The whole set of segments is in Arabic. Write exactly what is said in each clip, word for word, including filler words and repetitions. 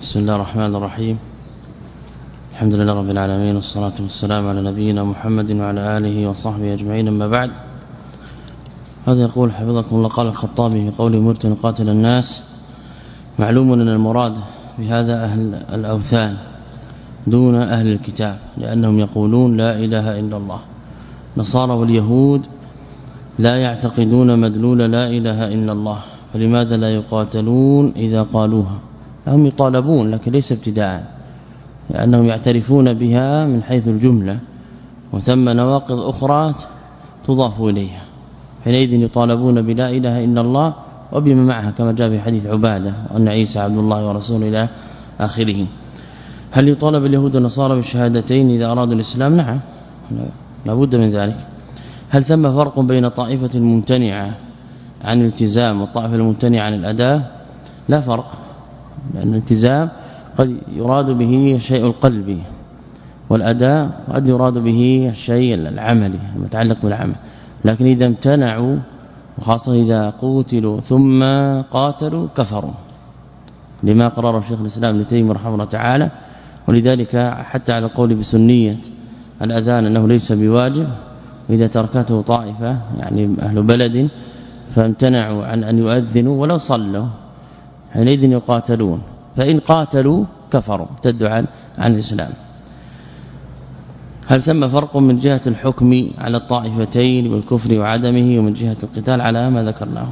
بسم الله الرحمن الرحيم. الحمد لله رب العالمين، والصلاة والسلام على نبينا محمد وعلى آله وصحبه أجمعين، أما بعد. هذا يقول حفظكم الله، قال الخطابي في قوله مرتن قاتل الناس: معلوم أن المراد بهذا أهل الأوثان دون أهل الكتاب، لأنهم يقولون لا إله إلا الله. نصارى واليهود لا يعتقدون مدلول لا إله إلا الله، فلماذا لا يقاتلون إذا قالوها؟ هم يطالبون لكن ليس ابتداء، لأنهم يعترفون بها من حيث الجملة، وثم نواقض أخرى تضاف إليها، حينئذ يطالبون بلا إله إلا الله وبما معها، كما جاء في حديث عبادة أن عيسى عبد الله ورسوله إلى آخره. هل يطالب اليهود والنصارى بالشهادتين إذا أرادوا الإسلام؟ نعم، لا بد من ذلك. هل ثم فرق بين طائفة الممتنعة عن الالتزام والطائفة الممتنعة عن الأداء؟ لا فرق، لأن الالتزام قد يراد به الشيء القلبي، والأداء قد يراد به الشيء العملي المتعلق بالعمل. لكن إذا امتنعوا، وخاصة إذا قوتلوا ثم قاتلوا، كفروا، لما قرر الشيخ الإسلام ابن تيمية رحمه الله تعالى. ولذلك حتى على القول بسنية الأذان أنه ليس بواجب، وإذا تركته طائفة يعني أهل بلد فامتنعوا عن أن يؤذنوا ولو صلوا، حينئذ يقاتلون، فإن قاتلوا كفروا ارتدوا عن عن الإسلام. هل ثم فرق من جهة الحكم على الطائفتين والكفر وعدمه، ومن جهة القتال على ما ذكرناه؟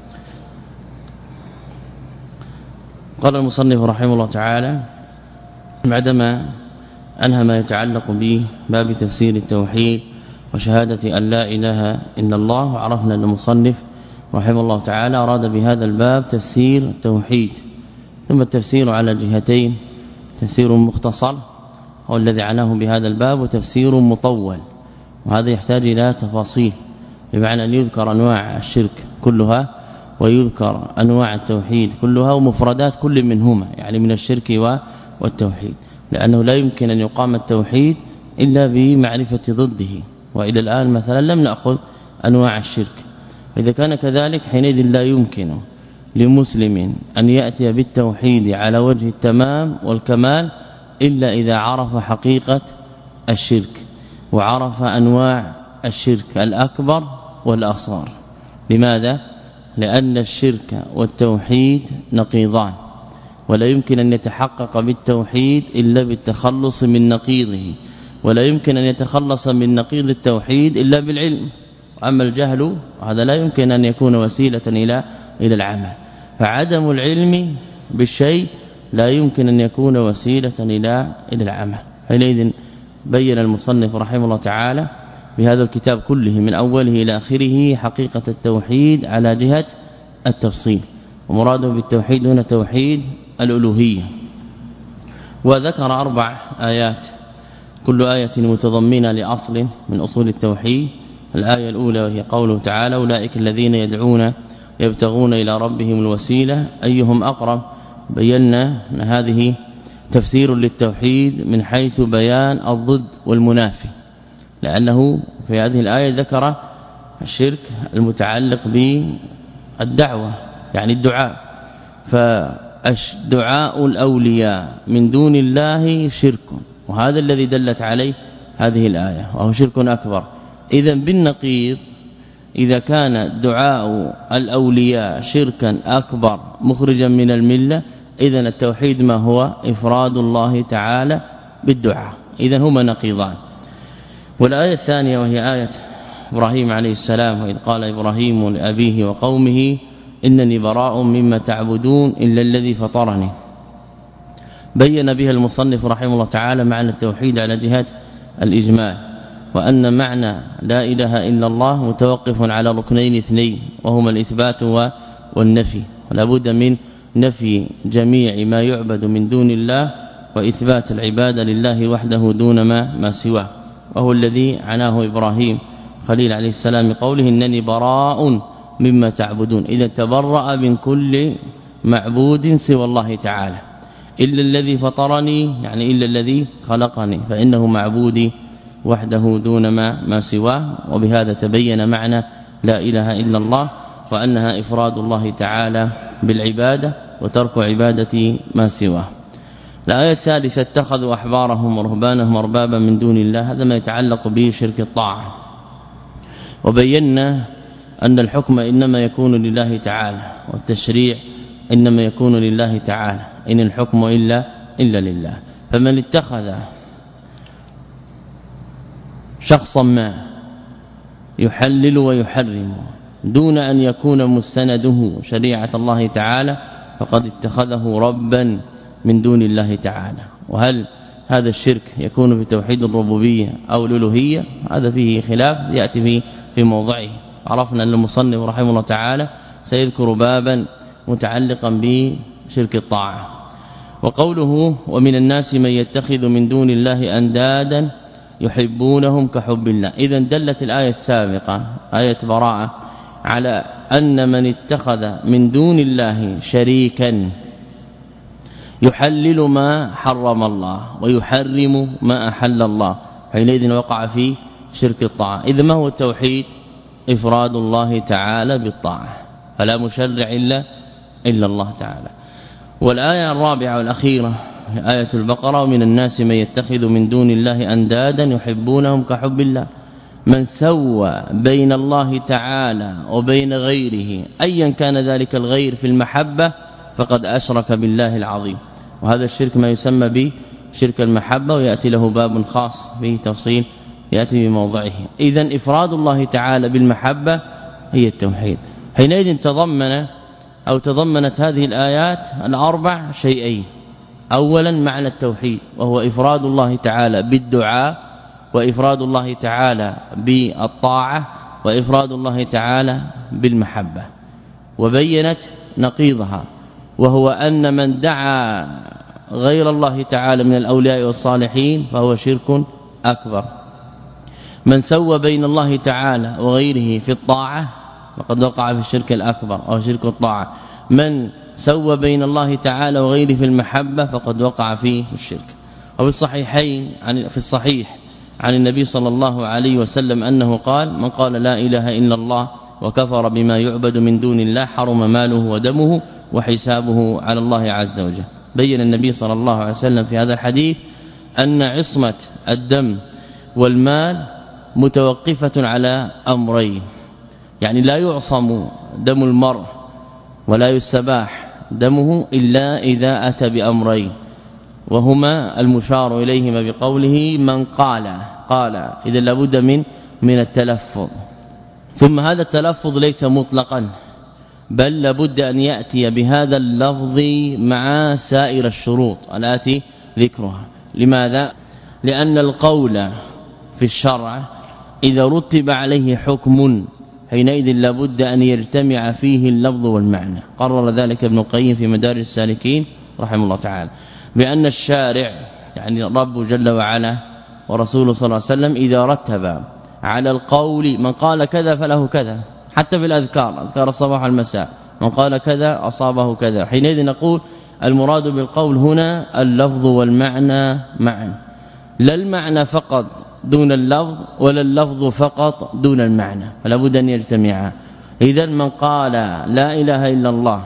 قال المصنف رحمه الله تعالى بعدما أنهى ما يتعلق به باب تفسير التوحيد وشهادة أن لا إله إلا الله، وعرفنا أن المصنف رحمه الله تعالى أراد بهذا الباب تفسير التوحيد، ثم التفسير على جهتين: تفسير مختصر هو الذي عناه بهذا الباب، وتفسير مطول، وهذا يحتاج إلى تفاصيل، بمعنى أن يذكر أنواع الشرك كلها، ويذكر أنواع التوحيد كلها، ومفردات كل منهما، يعني من الشرك والتوحيد، لأنه لا يمكن أن يقام التوحيد إلا بمعرفة ضده، وإلى الآن مثلا لم نأخذ أنواع الشرك. إذا كان كذلك حينئذ لا يمكن لمسلم أن يأتي بالتوحيد على وجه التمام والكمال إلا إذا عرف حقيقة الشرك، وعرف أنواع الشرك الأكبر والأصغر. لماذا؟ لأن الشرك والتوحيد نقيضان، ولا يمكن أن يتحقق بالتوحيد إلا بالتخلص من نقيضه، ولا يمكن أن يتخلص من نقيض التوحيد إلا بالعلم. أما الجهل هذا لا يمكن أن يكون وسيلة إلى إلى العمل، فعدم العلم بالشيء لا يمكن أن يكون وسيلة إلى إلى العمل. حينئذ بين المصنف رحمه الله تعالى بهذا الكتاب كله من أوله إلى آخره حقيقة التوحيد على جهة التفصيل، ومراده بالتوحيد هنا توحيد الألوهية. وذكر أربع آيات، كل آية متضمنة لأصل من أصول التوحيد. الآية الأولى وهي قوله تعالى: أولئك الذين يدعون يبتغون إلى ربهم الوسيلة أيهم أقرب. بينا أن هذه تفسير للتوحيد من حيث بيان الضد والمنافي، لأنه في هذه الآية ذكر الشرك المتعلق بالدعوة، يعني الدعاء، فالدعاء الأولياء من دون الله شرك، وهذا الذي دلت عليه هذه الآية، وهو شرك أكبر. إذن بالنقيض، إذا كان دعاء الأولياء شركا أكبر مخرجا من الملة، إذن التوحيد ما هو؟ إفراد الله تعالى بالدعاء. إذن هما نقيضان. والآية الثانية وهي آية إبراهيم عليه السلام: وإذ قال إبراهيم لأبيه وقومه إنني براء مما تعبدون إلا الذي فطرني. بين بها المصنف رحمه الله تعالى معنى التوحيد على جهة الإجمال، وأن معنى لا إله إلا الله متوقف على ركنين اثنين، وهما الإثبات والنفي، ولا بد من نفي جميع ما يعبد من دون الله، وإثبات العبادة لله وحده دون ما ما سواه، وهو الذي عناه إبراهيم خليل عليه السلام قوله: إنني براء مما تعبدون. إذا تبرأ من كل معبود سوى الله تعالى، إلا الذي فطرني، يعني إلا الذي خلقني، فإنه معبودي وحده دون ما ما سواه. وبهذا تبين معنى لا إله إلا الله، وأنها إفراد الله تعالى بالعبادة وترك عبادة ما سواه. الآية الثالثة اتخذوا أحبارهم ورهبانهم أربابا من دون الله، هذا ما يتعلق به شرك الطاعة. وبينا أن الحكم إنما يكون لله تعالى، والتشريع إنما يكون لله تعالى، إن الحكم إلا إلا لله. فمن اتخذ شخصا ما يحلل ويحرم دون أن يكون مستنده شريعة الله تعالى فقد اتخذه ربا من دون الله تعالى. وهل هذا الشرك يكون في توحيد الربوبية أو الألوهية؟ هذا فيه خلاف يأتي فيه في موضعه. عرفنا أن المصنف رحمه الله تعالى سيذكر بابا متعلقا بشرك الطاعة. وقوله ومن الناس من يتخذ من دون الله أندادا يحبونهم كحب الله. إذا دلت الآية السابقة آية براءة على أن من اتخذ من دون الله شريكا يحلل ما حرم الله ويحرم ما أحل الله، حينئذ وقع في شرك الطاعة. إذا ما هو التوحيد؟ إفراد الله تعالى بالطاعة، فلا مشرع إلا إلا الله تعالى. والآية الرابعة والأخيرة آية البقرة ومن الناس من يتخذ من دون الله أندادا يحبونهم كحب الله. من سوى بين الله تعالى وبين غيره أيا كان ذلك الغير في المحبة فقد أشرك بالله العظيم. وهذا الشرك ما يسمى به شرك المحبة، ويأتي له باب خاص فيه تفصيل يأتي بموضعه. إذن إفراد الله تعالى بالمحبة هي التوحيد. حينئذ تضمن أو تضمنت هذه الآيات الأربع شيئين. أولا معنى التوحيد وهو إفراد الله تعالى بالدعاء، وإفراد الله تعالى بالطاعة، وإفراد الله تعالى بالمحبة. وبينت نقيضها وهو أن من دعا غير الله تعالى من الأولياء والصالحين فهو شرك أكبر. من سوى بين الله تعالى وغيره في الطاعة فقد وقع في الشرك الأكبر أو شرك الطاعة. من سوى بين الله تعالى وغيره في المحبة فقد وقع في الشرك. وفي الصحيحين عن في الصحيح عن النبي صلى الله عليه وسلم أنه قال من قال لا إله إلا الله وكفر بما يعبد من دون الله حرم ماله ودمه وحسابه على الله عز وجل. بين النبي صلى الله عليه وسلم في هذا الحديث أن عصمة الدم والمال متوقفة على أمرين، يعني لا يعصم دم المرء ولا يستباح دمه إلا إذا أتى بأمرين، وهما المشار إليهما بقوله من قال قال إذا لابد من من التلفظ. ثم هذا التلفظ ليس مطلقا بل لابد أن يأتي بهذا اللفظ مع سائر الشروط التي ذكرها. لماذا؟ لأن القول في الشرع إذا رتب عليه حكم حينئذ لابد أن يجتمع فيه اللفظ والمعنى. قرر ذلك ابن القيم في مدارج السالكين رحمه الله تعالى بأن الشارع يعني رب جل وعلا ورسوله صلى الله عليه وسلم إذا رتب على القول من قال كذا فله كذا، حتى في الأذكار أذكار الصباح والمساء من قال كذا أصابه كذا، حينئذ نقول المراد بالقول هنا اللفظ والمعنى معا، لا المعنى فقط دون اللفظ ولا اللفظ فقط دون المعنى، فلا بد أن يجتمعا. إذا من قال لا إله إلا الله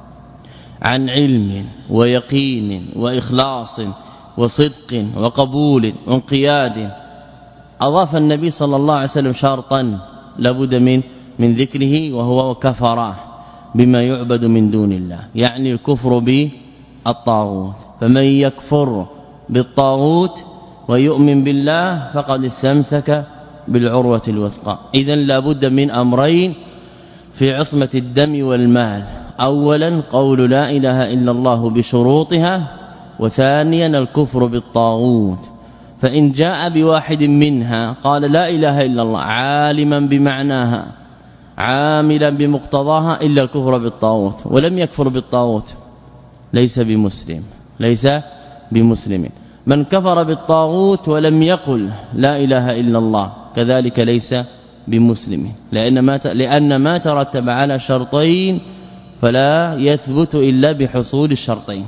عن علم ويقين وإخلاص وصدق وقبول وانقياد أضاف النبي صلى الله عليه وسلم شرطا لابد من من ذكره وهو كفر بما يعبد من دون الله، يعني الكفر بالطاغوت. فمن يكفر بالطاغوت ويؤمن بالله فقد استمسك بالعروة الوثقى. إذن لابد من أمرين في عصمة الدم والمال، أولا قول لا إله إلا الله بشروطها، وثانيا الكفر بالطاغوت. فإن جاء بواحد منها قال لا إله إلا الله عالما بمعناها عاملا بمقتضاها إلا الكفر بالطاغوت ولم يكفر بالطاغوت ليس بمسلم ليس بمسلم. من كفر بالطاغوت ولم يقل لا إله إلا الله كذلك ليس بمسلم، لأن ما لأن ما ترتب على شرطين فلا يثبت إلا بحصول الشرطين،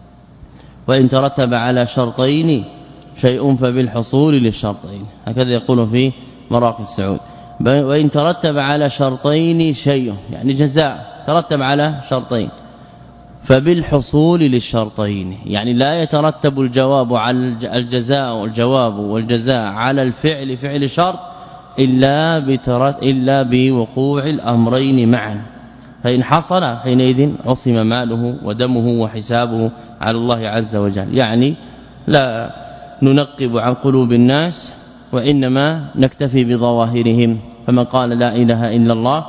وإن ترتب على شرطين شيء فبالحصول للشرطين، هكذا يقول في مراقي السعود. وإن ترتب على شرطين شيء يعني جزاء ترتب على شرطين فبالحصول للشرطين، يعني لا يترتب الجواب على الجزاء والجواب والجزاء على الفعل فعل شرط إلا بترت إلا بوقوع الأمرين معا، فإن حصل حينئذ عصم ماله ودمه وحسابه على الله عز وجل. يعني لا ننقب عن قلوب الناس وإنما نكتفي بظواهرهم، فمن قال لا إله إلا الله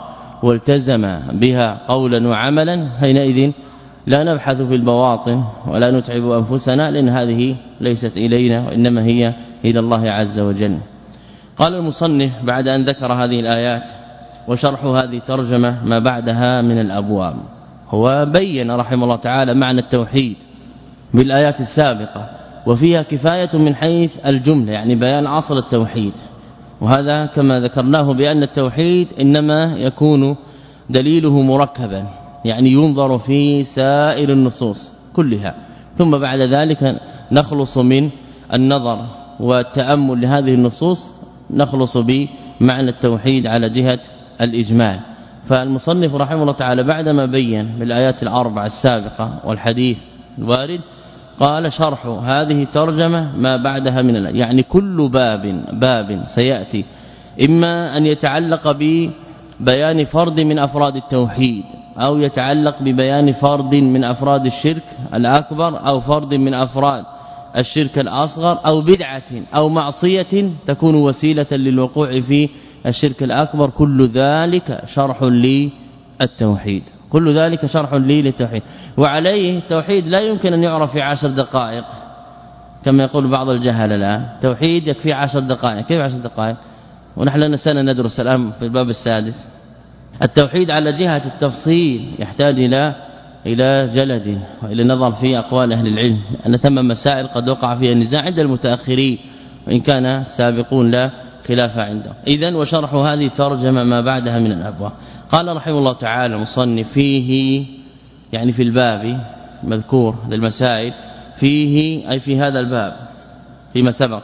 والتزم بها قولا وعملا حينئذ لا نبحث في البواطن ولا نتعب أنفسنا، لأن هذه ليست إلينا وإنما هي إلى الله عز وجل. قال المصنف بعد أن ذكر هذه الآيات وشرح هذه ترجمة ما بعدها من الأبواب، هو بين رحمه الله تعالى معنى التوحيد بالآيات السابقة، وفيها كفاية من حيث الجملة، يعني بيان أصل التوحيد، وهذا كما ذكرناه بأن التوحيد إنما يكون دليله مركبا، يعني ينظر في سائر النصوص كلها، ثم بعد ذلك نخلص من النظر والتأمل لهذه النصوص، نخلص بمعنى التوحيد على جهة الإجمال. فالمصنف رحمه الله تعالى بعدما بين بالآيات الأربع السابقة والحديث الوارد قال شرح هذه ترجمة ما بعدها من الآيات، يعني كل باب باب سيأتي إما أن يتعلق ببيان فرد من أفراد التوحيد، أو يتعلق ببيان فرد من أفراد الشرك الأكبر، أو فرد من أفراد الشرك الأصغر، أو بدعة أو معصية تكون وسيلة للوقوع في الشرك الأكبر، كل ذلك شرح للتوحيد، كل ذلك شرح لي للتوحيد. وعليه التوحيد لا يمكن أن يعرف في عشر دقائق كما يقول بعض الجهل الآن، توحيد يكفي عشر دقائق. كيف عشر دقائق ونحن لنا سنة ندرس الآن في الباب السادس؟ التوحيد على جهة التفصيل يحتاج إلى إلى جلد وإلى نظر في أقوال أهل العلم، أن ثم مسائل قد وقع فيها النزاع عند المتأخرين وإن كان السابقون لا خلاف عندهم. إذن وشرح هذه ترجمة ما بعدها من الأبواب. قال رحمه الله تعالى مصنف فيه، يعني في الباب مذكور للمسائل، فيه أي في هذا الباب فيما سبق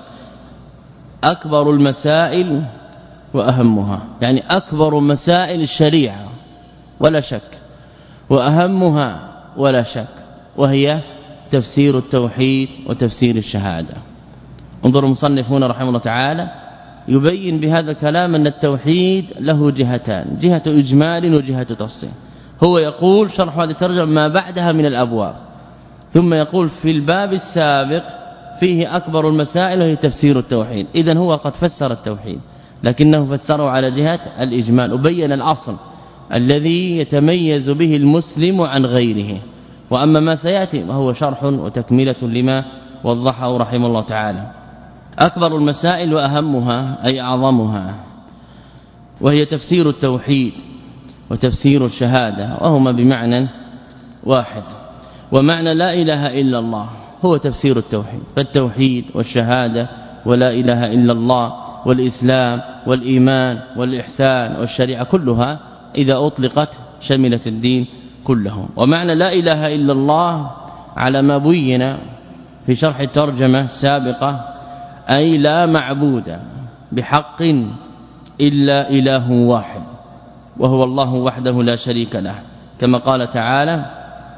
أكبر المسائل وأهمها، يعني أكبر مسائل الشريعة ولا شك، وأهمها ولا شك، وهي تفسير التوحيد وتفسير الشهادة. انظر المصنف هنا رحمه الله تعالى يبين بهذا الكلام أن التوحيد له جهتان، جهة إجمال وجهة تفصيل. هو يقول شرح هذه الترجمة ما بعدها من الأبواب، ثم يقول في الباب السابق فيه أكبر المسائل وهي تفسير التوحيد. إذن هو قد فسر التوحيد لكنه فسره على جهة الإجمال، وبين الأصل الذي يتميز به المسلم عن غيره. وأما ما سيأتي وهو شرح وتكملة لما وضحه رحمه الله تعالى. أكبر المسائل وأهمها أي أعظمها، وهي تفسير التوحيد وتفسير الشهادة، وهما بمعنى واحد. ومعنى لا إله إلا الله هو تفسير التوحيد، فالتوحيد والشهادة ولا إله إلا الله والإسلام والإيمان والإحسان والشريعة كلها إذا أطلقت شملت الدين كله. ومعنى لا إله إلا الله على ما بين في شرح الترجمة السابقة أي لا معبود بحق إلا إله واحد، وهو الله وحده لا شريك له، كما قال تعالى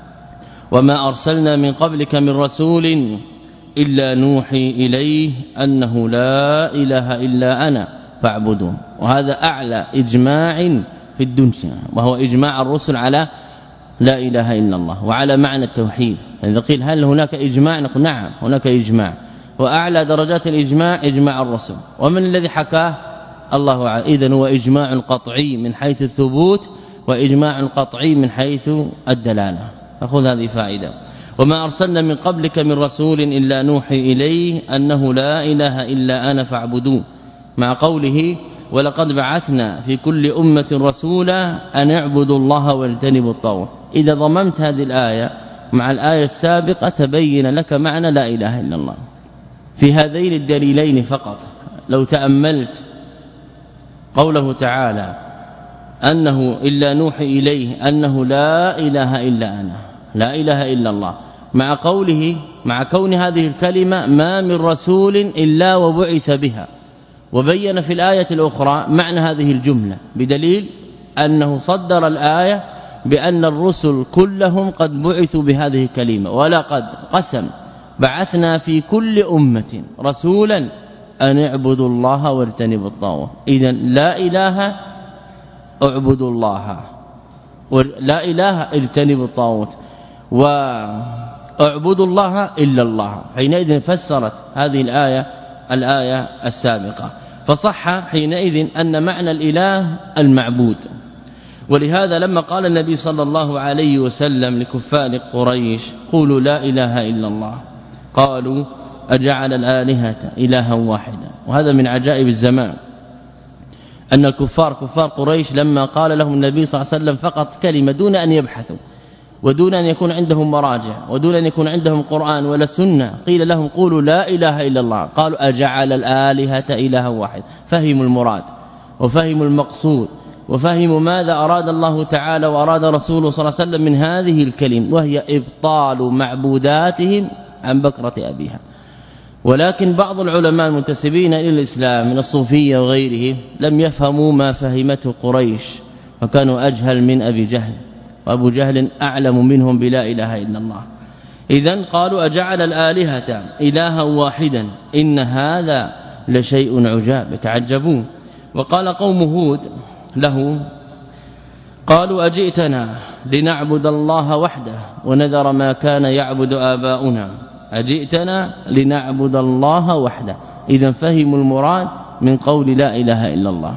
وما أرسلنا من قبلك من رسول إلا نوحي إليه أنه لا إله إلا أنا فاعبدون. وهذا أعلى إجماع في الدنيا، وهو إجماع الرسل على لا إله إلا الله وعلى معنى التوحيد. إذا قيل هل هناك إجماع؟ نقول نعم هناك إجماع، وأعلى درجات الإجماع إجماع الرسل. ومن الذي حكاه؟ الله عز وجل. إذن هو إجماع قطعي من حيث الثبوت، وإجماع قطعي من حيث الدلالة. فخذ هذه فائدة. وما أرسلنا من قبلك من رسول إلا نوحي إليه أنه لا إله إلا أنا فاعبدون، مع قوله ولقد بعثنا في كل أمة رسولا أن اعبدوا الله واجتنبوا الطاغوت. إذا ضممت هذه الآية مع الآية السابقة تبين لك معنى لا إله إلا الله في هذين الدليلين فقط. لو تأملت قوله تعالى أنه إلا نوحي إليه أنه لا إله إلا أنا، لا إله إلا الله، مع قوله مع كون هذه الكلمة ما من رسول إلا وبعث بها، وبين في الآية الأخرى معنى هذه الجملة بدليل أنه صدر الآية بأن الرسل كلهم قد بعثوا بهذه الكلمة، ولقد قسم بعثنا في كل أمة رسولا أن اعبدوا الله واجتنبوا الطاغوت. إذن لا إله اعبدوا الله، لا إله اجتنبوا الطاغوت، واعبدوا الله إلا الله. حينئذ فسرت هذه الآية الآية السابقة، فصح حينئذ أن معنى الإله المعبود. ولهذا لما قال النبي صلى الله عليه وسلم لكفار قريش قولوا لا إله إلا الله، قالوا أجعل الآلهة إلها واحدا. وهذا من عجائب الزمان أن الكفار كفار قريش لما قال لهم النبي صلى الله عليه وسلم فقط كلمة دون أن يبحثوا ودون أن يكون عندهم مراجع ودون أن يكون عندهم قرآن ولا سنة، قيل لهم قولوا لا إله إلا الله، قالوا أجعل الآلهة إلها واحد. فهموا المراد وفهموا المقصود وفهموا ماذا أراد الله تعالى وأراد رسوله صلى الله عليه وسلم من هذه الكلمة، وهي إبطال معبوداتهم عن بكرة أبيها. ولكن بعض العلماء المنتسبين إلى الإسلام من الصوفية وغيره لم يفهموا ما فهمته قريش، وكانوا أجهل من أبي جهل، وأبو جهل أعلم منهم بلا إله إلا الله. إذن قالوا أجعل الآلهة إلها واحدا إن هذا لشيء عجاب، يتعجبون. وقال قوم هود له قالوا أجئتنا لنعبد الله وحده ونذر ما كان يعبد آباؤنا، أجئتنا لنعبد الله وحده. إذن فهموا المراد من قول لا إله إلا الله،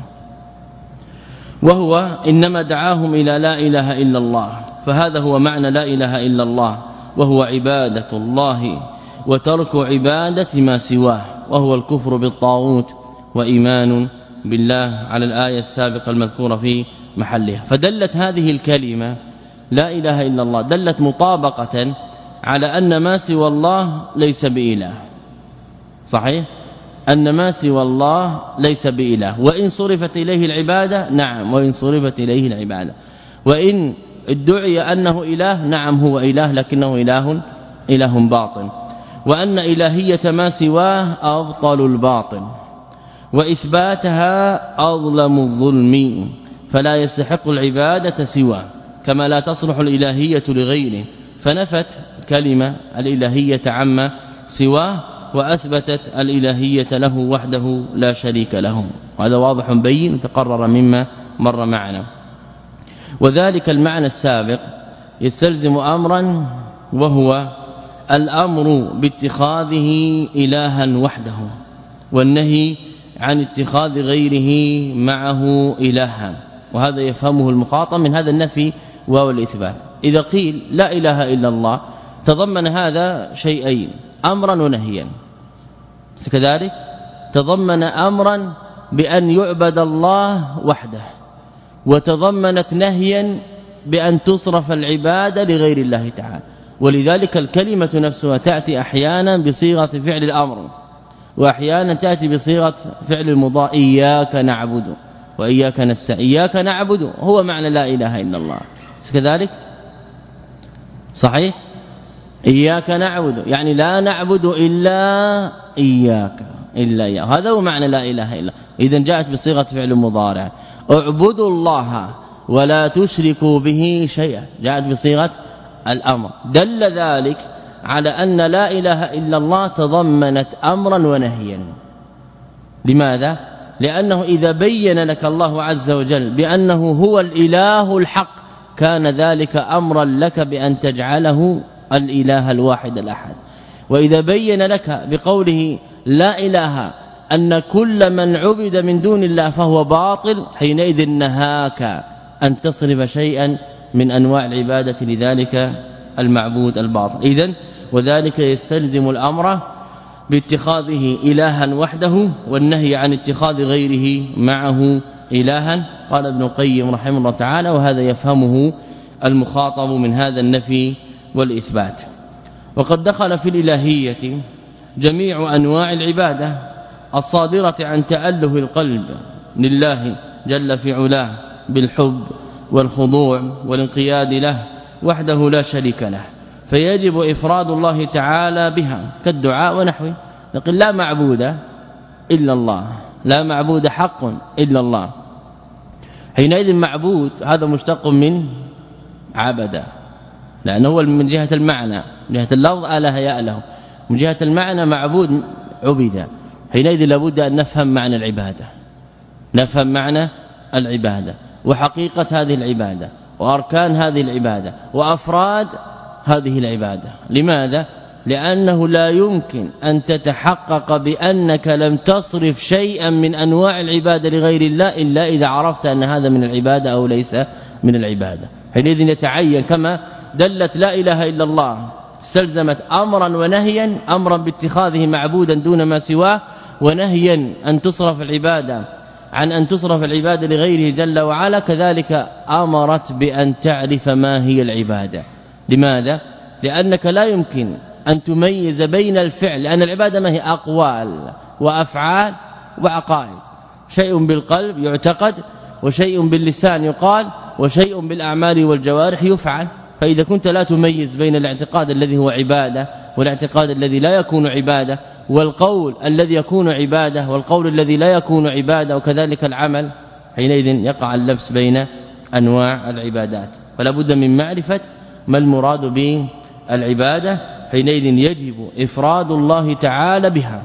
وهو إنما دعاهم إلى لا إله إلا الله. فهذا هو معنى لا إله إلا الله، وهو عبادة الله وترك عبادة ما سواه، وهو الكفر بالطاغوت وإيمان بالله على الآية السابقة المذكورة في محلها. فدلت هذه الكلمة لا إله إلا الله دلت مطابقة على أن ما سوى الله ليس بإله، صحيح أن ما سوى الله ليس بإله، وإن صرفت إليه العبادة نعم، وإن صرفت إليه العبادة، وإن ادعي أنه إله نعم هو إله لكنه إله إله باطن، وأن إلهية ما سواه أبطل الباطل، وإثباتها أظلم الظلم، فلا يستحق العبادة سواه، كما لا تصلح الإلهية لغيره، فنفت كلمة الإلهية عما سواه وأثبتت الإلهية له وحده لا شريك له. وهذا واضح بين وتقرر مما مر معنا. وذلك المعنى السابق يستلزم أمرا، وهو الأمر باتخاذه إلها وحده، والنهي عن اتخاذ غيره معه إلها، وهذا يفهمه المخاطب من هذا النفي والإثبات. إذا قيل لا إله إلا الله تضمن هذا شيئين، أمرا ونهيا، كذلك تضمن أمرا بأن يعبد الله وحده، وتضمنت نهيا بأن تصرف العبادة لغير الله تعالى. ولذلك الكلمة نفسها تأتي أحيانا بصيغة فعل الأمر، وأحيانا تأتي بصيغة فعل المضارع، إياك نعبد وإياك نستعين. إياك نعبد هو معنى لا إله إلا الله، كذلك صحيح إياك نعبد يعني لا نعبد إلا إياك إلا إياك، هذا هو معنى لا إله إلا. إذن جاءت بصيغة فعل مضارع. اعبدوا الله ولا تشركوا به شيئا جاءت بصيغة الأمر، دل ذلك على أن لا إله إلا الله تضمنت أمرا ونهيا. لماذا؟ لأنه إذا بين لك الله عز وجل بأنه هو الإله الحق كان ذلك أمرا لك بأن تجعله الإله الواحد الأحد. وإذا بين لك بقوله لا إله أن كل من عبد من دون الله فهو باطل، حينئذ نهاك أن تصرف شيئا من أنواع العبادة لذلك المعبود الباطل. إذن وذلك يستلزم الأمر باتخاذه إلها وحده، والنهي عن اتخاذ غيره معه إلها. قال ابن القيم رحمه الله تعالى وهذا يفهمه المخاطب من هذا النفي والإثبات. وقد دخل في الإلهية جميع أنواع العبادة الصادرة عن تأله القلب لله جل في علاه بالحب والخضوع والانقياد له وحده لا شريك له، فيجب إفراد الله تعالى بها كالدعاء ونحوه. لكن لا معبود إلا الله، لا معبود حق إلا الله. حينئذ معبود هذا مشتق من عبد، لأنه هو من جهة المعنى، من جهة اللفظ أله يأله، من جهة المعنى معبود عبد. حينئذ لابد أن نفهم معنى العبادة، نفهم معنى العبادة وحقيقة هذه العبادة وأركان هذه العبادة وأفراد هذه العبادة. لماذا؟ لأنه لا يمكن أن تتحقق بأنك لم تصرف شيئا من أنواع العبادة لغير الله إلا إذا عرفت أن هذا من العبادة أو ليس من العبادة. حينئذ يتعين كما دلت لا إله إلا الله استلزمت أمرا ونهيا، أمرا باتخاذه معبودا دون ما سواه، ونهيا أن تصرف العبادة عن أن تصرف العبادة لغيره جل وعلا، كذلك أمرت بأن تعرف ما هي العبادة. لماذا؟ لأنك لا يمكن أن تميز بين الفعل، لأن العبادة ما هي أقوال وأفعال وعقائد، شيء بالقلب يعتقد وشيء باللسان يقال وشيء بالأعمال والجوارح يفعل. فإذا كنت لا تميز بين الاعتقاد الذي هو عبادة والاعتقاد الذي لا يكون عبادة، والقول الذي يكون عبادة والقول الذي لا يكون عبادة، وكذلك العمل، حينئذ يقع اللبس بين أنواع العبادات. فلا بد من معرفة ما المراد بالعبادة، حينئذ يجب إفراد الله تعالى بها،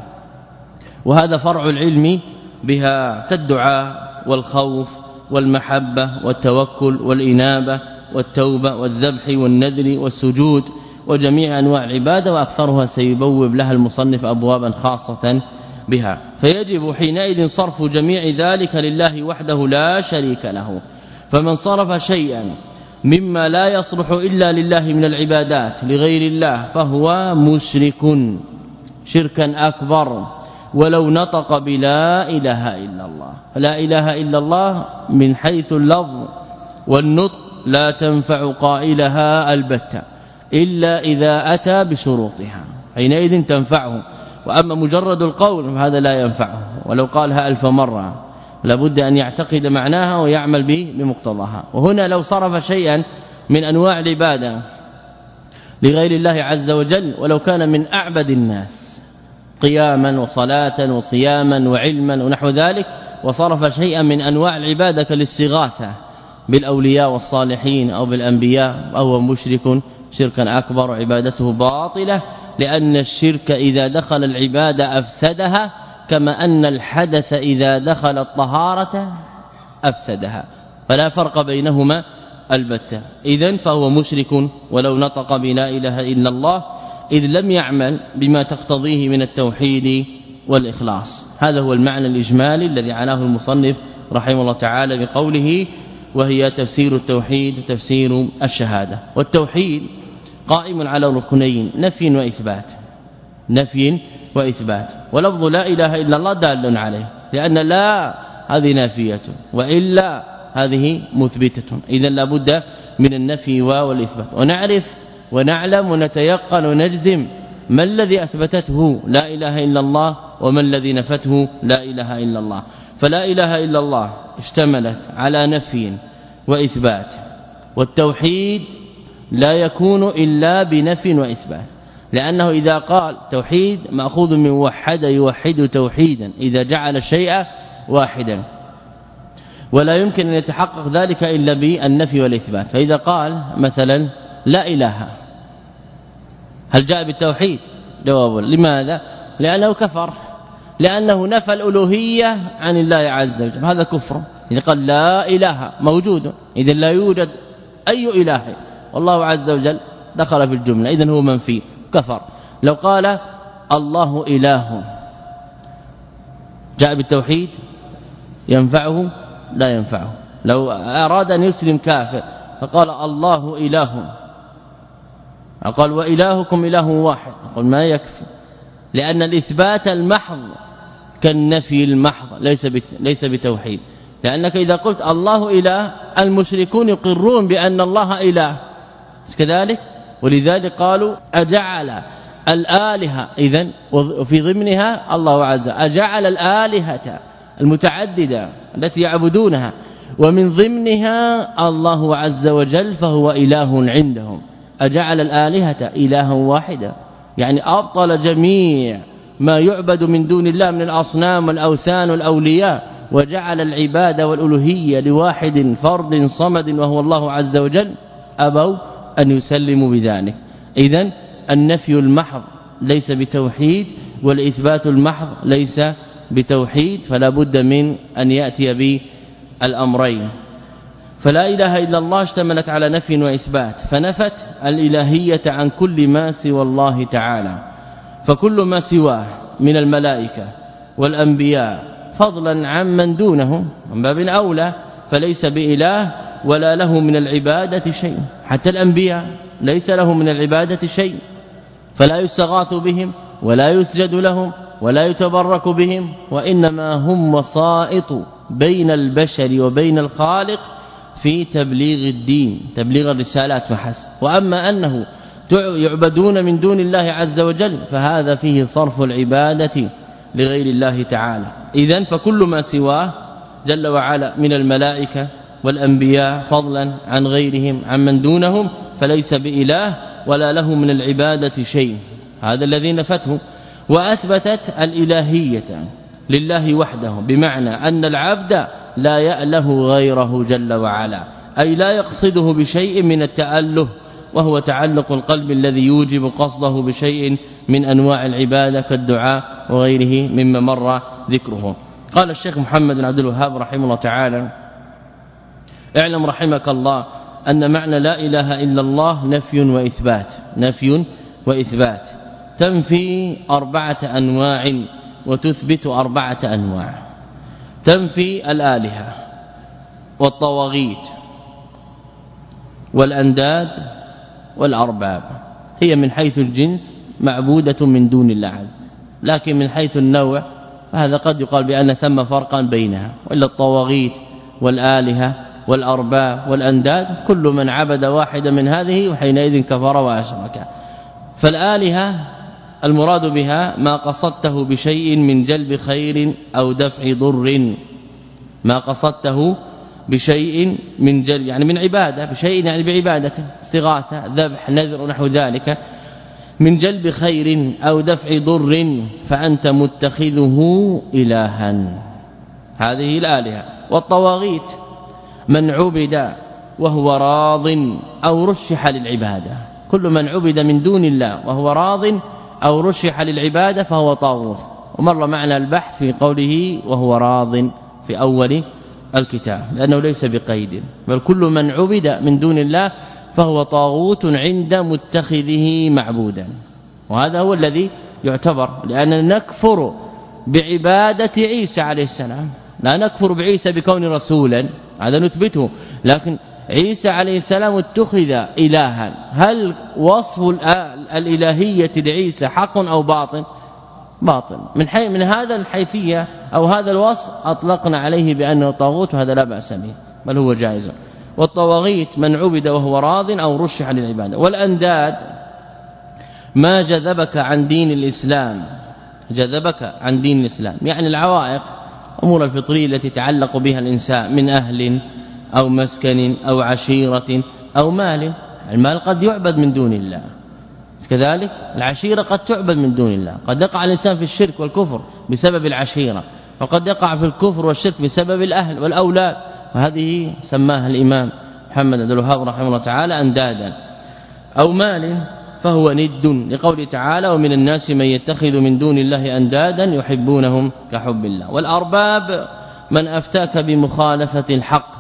وهذا فرع العلم بها كالدعاء والخوف والمحبة والتوكل والإنابة والتوبة والذبح والنذر والسجود وجميع أنواع العبادة، وأكثرها سيبوب لها المصنف أبوابا خاصة بها. فيجب حينئذ صرف جميع ذلك لله وحده لا شريك له. فمن صرف شيئا مما لا يصلح إلا لله من العبادات لغير الله فهو مشرك شركا أكبر ولو نطق بلا إله إلا الله. لا إله إلا الله من حيث اللفظ والنطق لا تنفع قائلها البتة إلا إذا أتى بشروطها، حينئذ تنفعه. وأما مجرد القول هذا لا ينفعه ولو قالها ألف مرة، لابد أن يعتقد معناها ويعمل به بمقتضاها. وهنا لو صرف شيئا من أنواع العبادة لغير الله عز وجل ولو كان من أعبد الناس قياما وصلاة وصياما وعلما ونحو ذلك، وصرف شيئا من أنواع العبادة كالاستغاثة بالأولياء والصالحين أو بالأنبياء، فهو مشرك شركا أكبر، عبادته باطلة، لأن الشرك إذا دخل العبادة أفسدها، كما أن الحدث إذا دخل الطهارة أفسدها، فلا فرق بينهما البتة. إذن فهو مشرك ولو نطق بلا إله إلا الله، إذ لم يعمل بما تقتضيه من التوحيد والإخلاص. هذا هو المعنى الإجمالي الذي عناه المصنف رحمه الله تعالى بقوله وهي تفسير التوحيد وتفسير الشهادة. والتوحيد قائم على ركنين، نفي وإثبات، نفي وإثبات. ولفظ لا إله إلا الله دال عليه، لأن لا هذه نافية وإلا هذه مثبتة، إذا لابد من النفي والإثبات. ونعرف ونعلم ونتيقن ونجزم ما الذي أثبتته لا إله إلا الله وما الذي نفته لا إله إلا الله. فلا إله إلا الله اشتملت على نفي وإثبات، والتوحيد لا يكون إلا بنفي وإثبات، لأنه إذا قال توحيد مأخوذ من وحد يوحد توحيدا، إذا جعل الشيء واحدا، ولا يمكن أن يتحقق ذلك إلا بالنفي والإثبات. فإذا قال مثلا لا إله، هل جاء بالتوحيد؟ جواب لماذا؟ لأنه كفر، لأنه نفى الألوهية عن الله عز وجل، هذا كفر. إذا قال لا إله موجود، إذا لا يوجد أي إله والله عز وجل دخل في الجملة، إذن هو منفي كفر. لو قال الله إله جاء بالتوحيد ينفعه؟ لا ينفعه. لو أراد أن يسلم كافر فقال الله إله، قال وإلهكم إله واحد، قل ما يكفي، لأن الإثبات المحض كالنفي المحض ليس ليس بتوحيد. لأنك إذا قلت الله إله، المشركون يقرون بأن الله إله كذلك، ولذلك قالوا أجعل الآلهة، إذن وفي ضمنها الله عز وجل، أجعل الآلهة المتعددة التي يعبدونها ومن ضمنها الله عز وجل فهو إله عندهم، أجعل الآلهة إلها واحدا، يعني أبطل جميع ما يعبد من دون الله من الأصنام والأوثان والأولياء، وجعل العبادة والألوهية لواحد فرد صمد وهو الله عز وجل. أبوا أن يسلموا بذلك. إذن النفي المحض ليس بتوحيد والإثبات المحض ليس بتوحيد، فلا بد من أن يأتي بالأمرين. فلا إله إلا الله اشتملت على نفي وإثبات، فنفت الإلهية عن كل ما سوى الله تعالى، فكل ما سواه من الملائكة والأنبياء فضلا عن من دونهم من باب أولى فليس بإله ولا له من العبادة شيء. حتى الأنبياء ليس له من العبادة شيء، فلا يستغاث بهم ولا يسجد لهم ولا يتبرك بهم، وإنما هم وسائط بين البشر وبين الخالق في تبليغ الدين، تبليغ الرسالات فحسب. وأما أنه يعبدون من دون الله عز وجل فهذا فيه صرف العبادة لغير الله تعالى. إذن فكل ما سواه جل وعلا من الملائكة والأنبياء فضلا عن غيرهم عن من دونهم فليس بإله ولا له من العبادة شيء. هذا الذي نفته. وأثبتت الإلهية لله وحده، بمعنى أن العبد لا يأله غيره جل وعلا، أي لا يقصده بشيء من التأله، وهو تعلق القلب الذي يوجب قصده بشيء من أنواع العبادة كالدعاء وغيره مما مر ذكره. قال الشيخ محمد بن عبد الوهاب رحمه الله تعالى: اعلم رحمك الله أن معنى لا إله إلا الله نفي وإثبات، نفي وإثبات، تنفي أربعة أنواع وتثبت أربعة أنواع. تنفي الآلهة والطواغيت والأنداد والأرباب، هي من حيث الجنس معبودة من دون الله عز، لكن من حيث النوع فهذا قد يقال بأن ثم فرقا بينها، وإلا الطواغيت والآلهة والأرباب والأنداد كل من عبد واحدا من هذه وحينئذ كفر وأشرك. فالآلهة المراد بها ما قصدته بشيء من جلب خير أو دفع ضر، ما قصدته بشيء من جلب يعني من عبادة، بشيء يعني بعبادة، استغاثة، ذبح، نذر ونحو ذلك، من جلب خير أو دفع ضر فأنت متخذه إلها، هذه الآلهة. والطواغيت من عبد وهو راض أو رشح للعبادة، كل من عبد من دون الله وهو راض أو رشح للعبادة فهو طاغوت. ومر معنا البحث في قوله وهو راض في أول الكتاب، لأنه ليس بقيد، بل كل من عبد من دون الله فهو طاغوت عند متخذه معبودا. وهذا هو الذي يعتبر، لأننا نكفر بعبادة عيسى عليه السلام، لا نكفر بعيسى بكون رسولا، هذا نثبته، لكن عيسى عليه السلام اتخذ إلها. هل وصف الإلهية لعيسى حق أو باطل؟ باطل. من حي من هذا الحيثية أو هذا الوصف أطلقنا عليه بأنه طاغوت، وهذا لا بأس به بل هو جائز. والطواغيت من عبد وهو راض أو رشح للعبادة. والأنداد ما جذبك عن دين الإسلام، جذبك عن دين الإسلام يعني العوائق، أمور الفطرية التي يتعلق بها الإنسان من أهل أو مسكن أو عشيرة أو مال. المال قد يعبد من دون الله، كذلك العشيرة قد تعبد من دون الله، قد يقع الإنسان في الشرك والكفر بسبب العشيرة، وقد يقع في الكفر والشرك بسبب الأهل والأولاد، وهذه سماها الإمام محمد بن الوهاب رحمه الله تعالى أندادا. أو مال فهو ند، لقوله تعالى ومن الناس من يتخذ من دون الله أندادا يحبونهم كحب الله. والأرباب من أفتاك بمخالفة الحق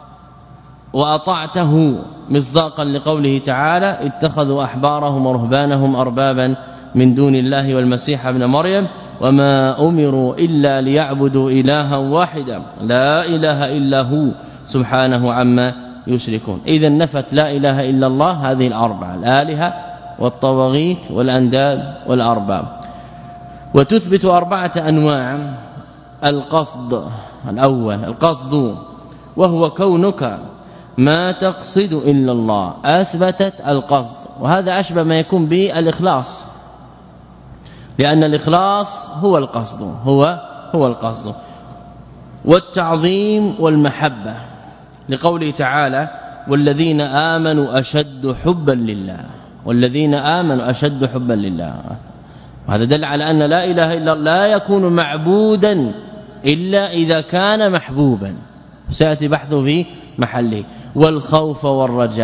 وأطعته مصداقا لقوله تعالى اتخذوا أحبارهم ورهبانهم أربابا من دون الله والمسيح ابن مريم وما أمروا إلا ليعبدوا إلها واحدا لا إله إلا هو سبحانه عما يشركون. إذا نفت لا إله إلا الله هذه الأربعة، الآلهة والطواغيت والأنداد والأرباب. وتثبت أربعة أنواع. القصد الأول، القصد وهو كونك ما تقصد إلا الله، أثبتت القصد، وهذا أشبه ما يكون بالإخلاص، لأن الإخلاص هو القصد، هو هو القصد. والتعظيم والمحبة، لقوله تعالى والذين آمنوا أشد حبا لله، والذين آمنوا أشد حبا لله. وهذا دل على أن لا إله إلا الله لا يكون معبودا إلا إذا كان محبوبا، سيأتي بحثه في محله. والخوف والرجاء،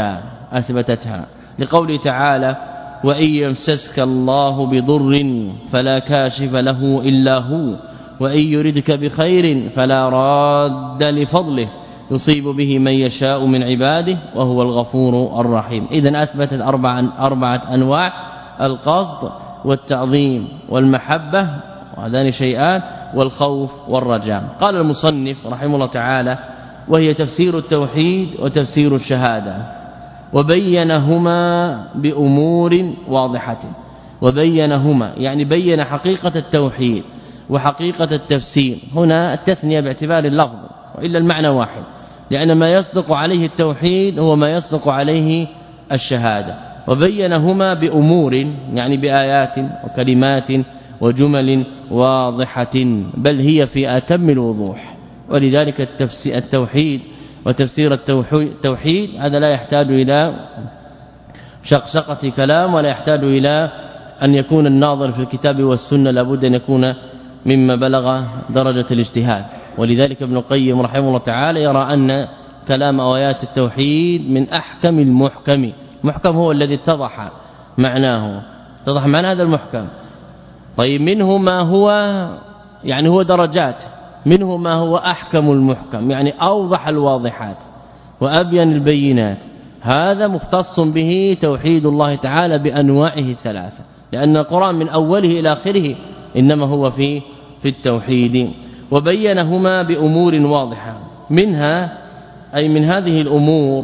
أثبتتها لقوله تعالى وإن يمسسك الله بضر فلا كاشف له إلا هو وإن يردك بخير فلا راد لفضله يصيب به من يشاء من عباده وهو الغفور الرحيم. إذن أثبتت أربعة, أربعة أنواع: القصد والتعظيم والمحبة وهذان شيئان، والخوف والرجاء. قال المصنف رحمه الله تعالى وهي تفسير التوحيد وتفسير الشهادة، وبينهما بأمور واضحة. وبينهما يعني بين حقيقة التوحيد وحقيقة التفسير. هنا التثنية باعتبار اللفظ وإلا المعنى واحد، لأن ما يصدق عليه التوحيد هو ما يصدق عليه الشهادة. وبينهما بأمور يعني بآيات وكلمات وجمل واضحة، بل هي في أتم الوضوح. ولذلك التوحيد وتفسير التوحيد هذا لا يحتاج إلى شقشقة كلام، ولا يحتاج إلى أن يكون الناظر في الكتاب والسنة لابد أن يكون مما بلغ درجة الاجتهاد. ولذلك ابن القيم رحمه الله تعالى يرى أن كلام آيات التوحيد من أحكم المحكم. محكم هو الذي اتضح معناه، اتضح معنى هذا المحكم. طيب منه ما هو يعني هو درجات، منه ما هو أحكم المحكم يعني أوضح الواضحات وأبين البينات. هذا مختص به توحيد الله تعالى بأنواعه الثلاثة، لأن القرآن من أوله إلى آخره إنما هو في في التوحيد. وبينهما بأمور واضحة، منها أي من هذه الأمور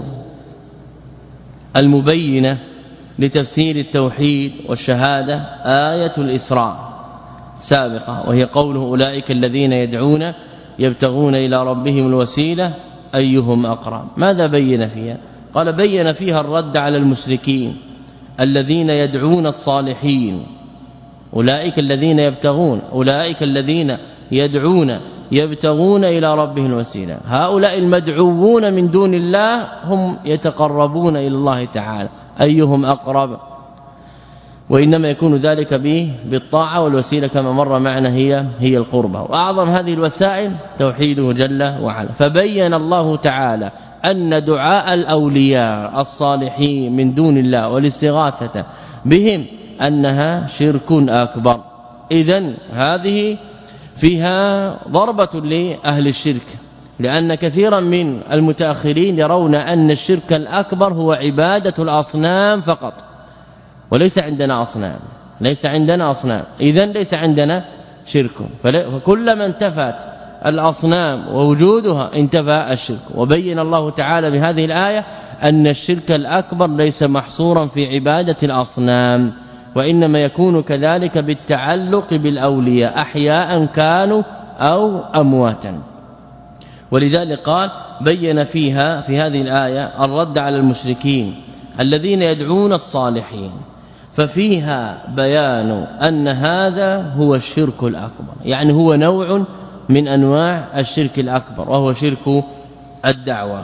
المبينة لتفسير التوحيد والشهادة آية الإسراء سابقة، وهي قوله أولئك الذين يدعون يبتغون إلى ربهم الوسيلة أيهم أقرب. ماذا بين فيها؟ قال بين فيها الرد على المشركين الذين يدعون الصالحين. أولئك الذين يبتغون أولئك الذين يدعون يبتغون إلى ربهم الوسيلة، هؤلاء المدعوون من دون الله هم يتقربون إلى الله تعالى أيهم أقرب، وإنما يكون ذلك به بالطاعة، والوسيلة كما مر معنا هي هي القربة. وأعظم هذه الوسائل توحيده جل وعلا. فبين الله تعالى أن دعاء الأولياء الصالحين من دون الله والاستغاثة بهم أنها شرك أكبر. إذن هذه فيها ضربة لأهل الشرك، لأن كثيرا من المتأخرين يرون أن الشرك الأكبر هو عبادة الأصنام فقط، وليس عندنا أصنام، ليس عندنا أصنام، إذن ليس عندنا شرك. فكلما انتفت الأصنام ووجودها انتفى الشرك. وبين الله تعالى بهذه الآية أن الشرك الأكبر ليس محصورا في عبادة الأصنام، وإنما يكون كذلك بالتعلق بالأولياء أحياء كانوا أو أمواتا. ولذلك قال بين فيها في هذه الآية الرد على المشركين الذين يدعون الصالحين، ففيها بيان أن هذا هو الشرك الأكبر، يعني هو نوع من أنواع الشرك الأكبر وهو شرك الدعوة.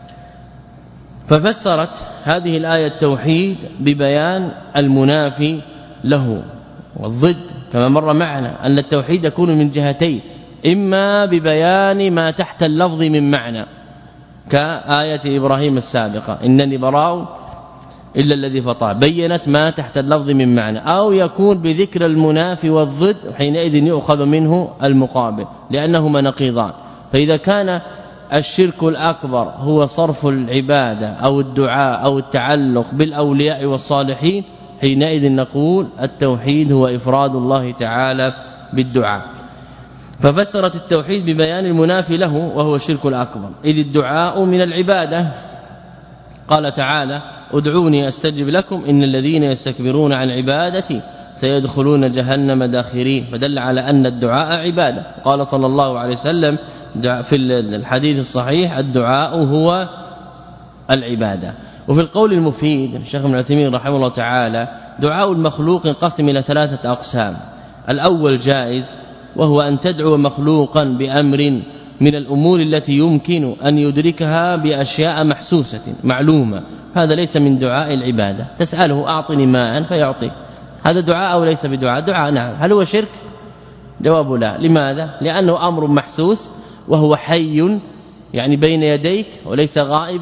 ففسرت هذه الآية التوحيد ببيان المنافي له والضد، كما مر معنا أن التوحيد يكون من جهتين، إما ببيان ما تحت اللفظ من معنى كآية إبراهيم السابقة إنني براء إلا الذي فطر، بينت ما تحت اللفظ من معنى، أو يكون بذكر المنافي والضد حينئذ يؤخذ منه المقابل لأنهما نقيضان. فإذا كان الشرك الأكبر هو صرف العبادة أو الدعاء أو التعلق بالأولياء والصالحين، حينئذ نقول التوحيد هو إفراد الله تعالى بالدعاء. ففسرت التوحيد ببيان المنافي له وهو الشرك الأكبر، إذ الدعاء من العبادة. قال تعالى ادعوني أستجب لكم إن الذين يستكبرون عن عبادتي سيدخلون جهنم داخرين، فدل على أن الدعاء عبادة. قال صلى الله عليه وسلم في الحديث الصحيح الدعاء هو العبادة. وفي القول المفيد الشيخ ابن عثيمين رحمه الله تعالى دعاء المخلوق ينقسم إلى ثلاثة أقسام. الأول جائز، وهو أن تدعو مخلوقا بأمر من الأمور التي يمكن أن يدركها بأشياء محسوسة معلومة، هذا ليس من دعاء العبادة. تسأله أعطني ماء فيعطيك، هذا دعاء أو ليس بدعاء؟ دعاء نعم. هل هو شرك؟ جواب لا. لماذا؟ لأنه أمر محسوس وهو حي يعني بين يديك وليس غائبا،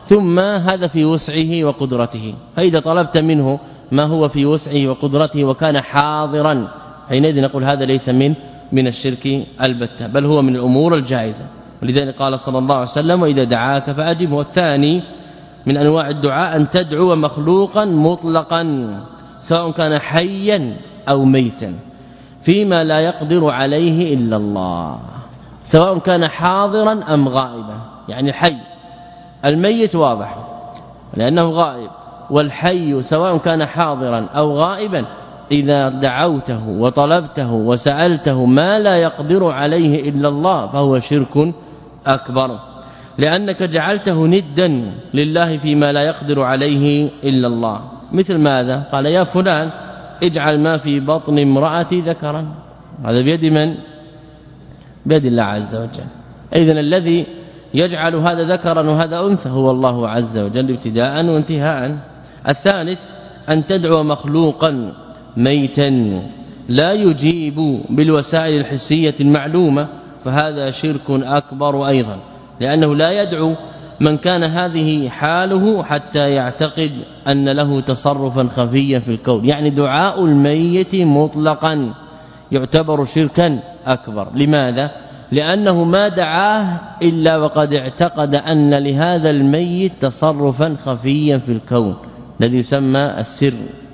ثم هذا في وسعه وقدرته. فإذا طلبت منه ما هو في وسعه وقدرته وكان حاضرا حينئذ نقول هذا ليس من من الشرك البتة، بل هو من الأمور الجائزة. ولذلك قال صلى الله عليه وسلم: وإذا دعاك فأجبه. والثاني من أنواع الدعاء أن تدعو مخلوقا مطلقا سواء كان حيا أو ميتا فيما لا يقدر عليه إلا الله، سواء كان حاضرا أم غائبا. يعني الحي الميت واضح لأنه غائب، والحي سواء كان حاضرا أو غائبا إذا دعوته وطلبته وسألته ما لا يقدر عليه إلا الله فهو شرك أكبر، لأنك جعلته ندا لله فيما لا يقدر عليه إلا الله. مثل ماذا؟ قال: يا فلان اجعل ما في بطن امرأتي ذكرا. هذا بيد من؟ بيد الله عز وجل. إذن الذي يجعل هذا ذكرا وهذا أنثى هو الله عز وجل ابتداء وانتهاء. الثالث أن تدعو مخلوقا ميتا لا يجيب بالوسائل الحسية المعلومة فهذا شرك أكبر أيضا، لأنه لا يدعو من كان هذه حاله حتى يعتقد أن له تصرفا خفيا في الكون. يعني دعاء الميت مطلقا يعتبر شركا أكبر. لماذا؟ لأنه ما دعاه إلا وقد اعتقد أن لهذا الميت تصرفا خفيا في الكون الذي يسمى السر.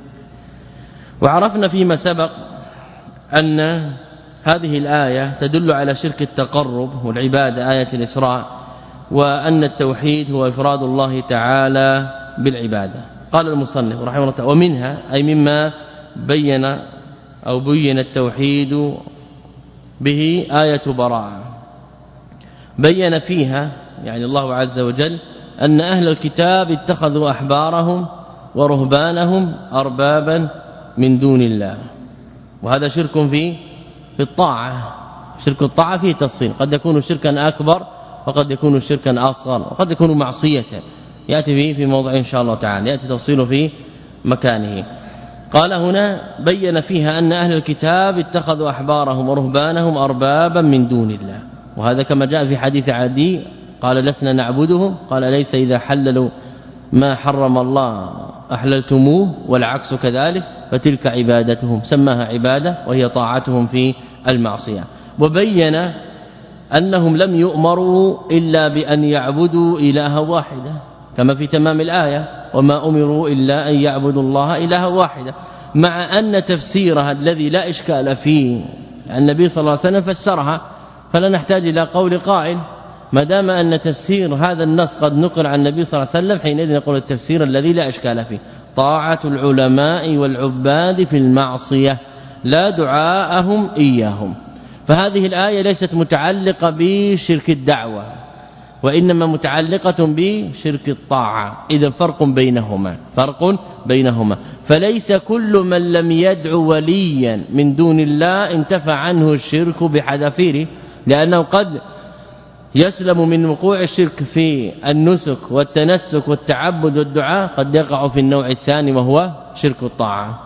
وعرفنا فيما سبق أن هذه الآية تدل على شرك التقرب والعبادة، آية الإسراء، وأن التوحيد هو إفراد الله تعالى بالعبادة. قال المصنف رحمه الله تعالى: ومنها أي مما بين أو بين التوحيد به آية براءة، بين فيها يعني الله عز وجل أن أهل الكتاب اتخذوا أحبارهم ورهبانهم أربابا من دون الله، وهذا شرك في في الطاعة. شرك الطاعة فيه تفصيل، قد يكون شركا أكبر وقد يكون شركا أصغر وقد يكون معصية، يأتي به في موضع إن شاء الله تعالى، يأتي تفصيله في مكانه. قال هنا: بين فيها أن أهل الكتاب اتخذوا أحبارهم ورهبانهم أربابا من دون الله، وهذا كما جاء في حديث عدي قال: لسنا نعبدهم، قال: ليس إذا حللوا ما حرم الله أحللتموه، والعكس كذلك، فتلك عبادتهم، سماها عبادة وهي طاعتهم في المعصية. وبين أنهم لم يؤمروا إلا بأن يعبدوا إلها واحدا كما في تمام الآية: وما أمروا إلا أن يعبدوا الله إلها واحدا، مع أن تفسيرها الذي لا إشكال فيه النبي صلى الله عليه وسلم فسرها، فلا نحتاج إلى قول قائل، ما دام أن تفسير هذا النص قد نقل عن النبي صلى الله عليه وسلم حينئذ نقول التفسير الذي لا إشكال فيه طاعة العلماء والعباد في المعصية لا دعاءهم إياهم. فهذه الآية ليست متعلقة بشرك الدعوة، وإنما متعلقة بشرك الطاعة. إذا فرق بينهما فرق بينهما فليس كل من لم يدعو وليا من دون الله انتفى عنه الشرك بحذافيره، لأنه قد يسلم من وقوع الشرك في النسك والتنسك والتعبد والدعاء، قد يقع في النوع الثاني وهو شرك الطاعة.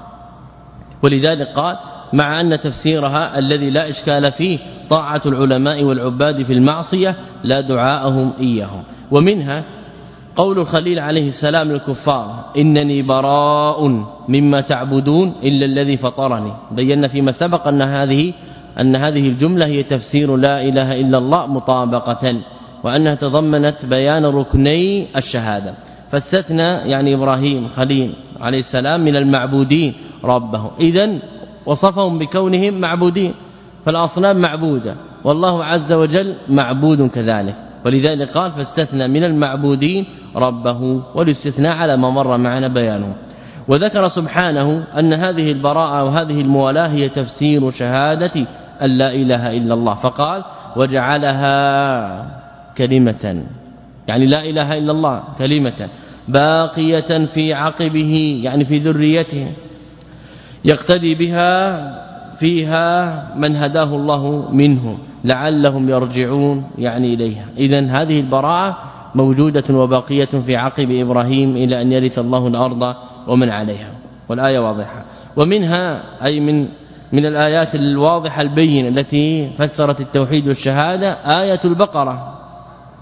ولذلك قال: مع أن تفسيرها الذي لا إشكال فيه طاعة العلماء والعباد في المعصية لا دعاءهم إياهم. ومنها قول الخليل عليه السلام للكفار: إنني براء مما تعبدون إلا الذي فطرني. بينا فيما سبق أن هذه أن هذه الجملة هي تفسير لا إله إلا الله مطابقة، وأنها تضمنت بيان ركني الشهادة، فاستثنى يعني إبراهيم خليل عليه السلام من المعبودين ربه، إذن وصفهم بكونهم معبودين، فالأصنام معبودة والله عز وجل معبود كذلك، ولذلك قال: فاستثنى من المعبودين ربه، والاستثناء على ما مر معنا بيانه. وذكر سبحانه أن هذه البراءة وهذه الموالاة هي تفسير شهادة أن لا إله إلا الله، فقال: وجعلها كلمة، يعني لا إله إلا الله كلمة باقية في عقبه، يعني في ذريته، يقتدي بها فيها من هداه الله منهم لعلهم يرجعون يعني إليها. إذن هذه البراءة موجودة وباقية في عقب إبراهيم إلى أن يرث الله الأرض ومن عليها، والآية واضحة. ومنها أي من من الآيات الواضحة البينة التي فسرت التوحيد والشهادة آية البقرة،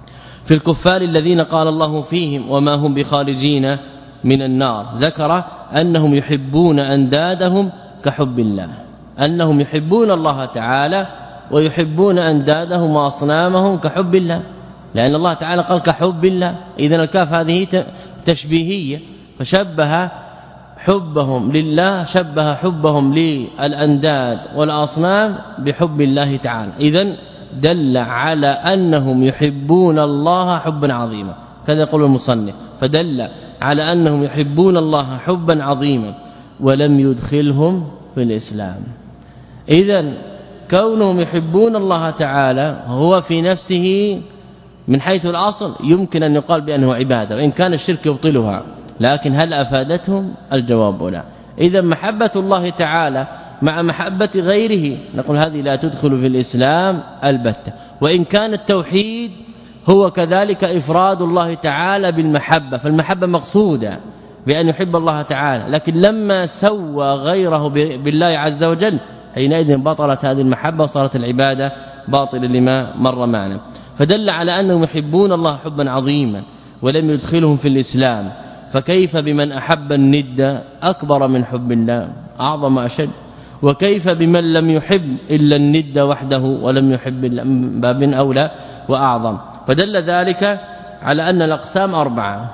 في الكفار الذين قال الله فيهم وما هم بخارجين من النار ذكر أنهم يحبون أندادهم كحب الله أنهم يحبون الله تعالى ويحبون أندادهم وأصنامهم كحب الله لأن الله تعالى قال كحب الله إذن الكاف هذه تشبيهية فشبه حبهم لله شبه حبهم للأنداد والأصنام بحب الله تعالى إذن دل على أنهم يحبون الله حبا عظيما كذا يقول المصنف فدل على أنهم يحبون الله حبا عظيما ولم يدخلهم في الإسلام إذن كونهم يحبون الله تعالى هو في نفسه من حيث الأصل يمكن أن يقال بأنه عبادة وإن كان الشرك يبطلها لكن هل أفادتهم؟ الجواب لا. إذا محبة الله تعالى مع محبة غيره نقول هذه لا تدخل في الإسلام البتة وإن كان التوحيد هو كذلك إفراد الله تعالى بالمحبة فالمحبة مقصودة بأن يحب الله تعالى لكن لما سوى غيره بالله عز وجل حينئذ بطلت هذه المحبة وصارت العبادة باطلة لما مر معنا فدل على أنهم يحبون الله حبا عظيما ولم يدخلهم في الإسلام فكيف بمن أحب الند أكبر من حب الله أعظم أشد وكيف بمن لم يحب إلا الند وحده ولم يحب باب أولى وأعظم فدل ذلك على أن الأقسام أربعة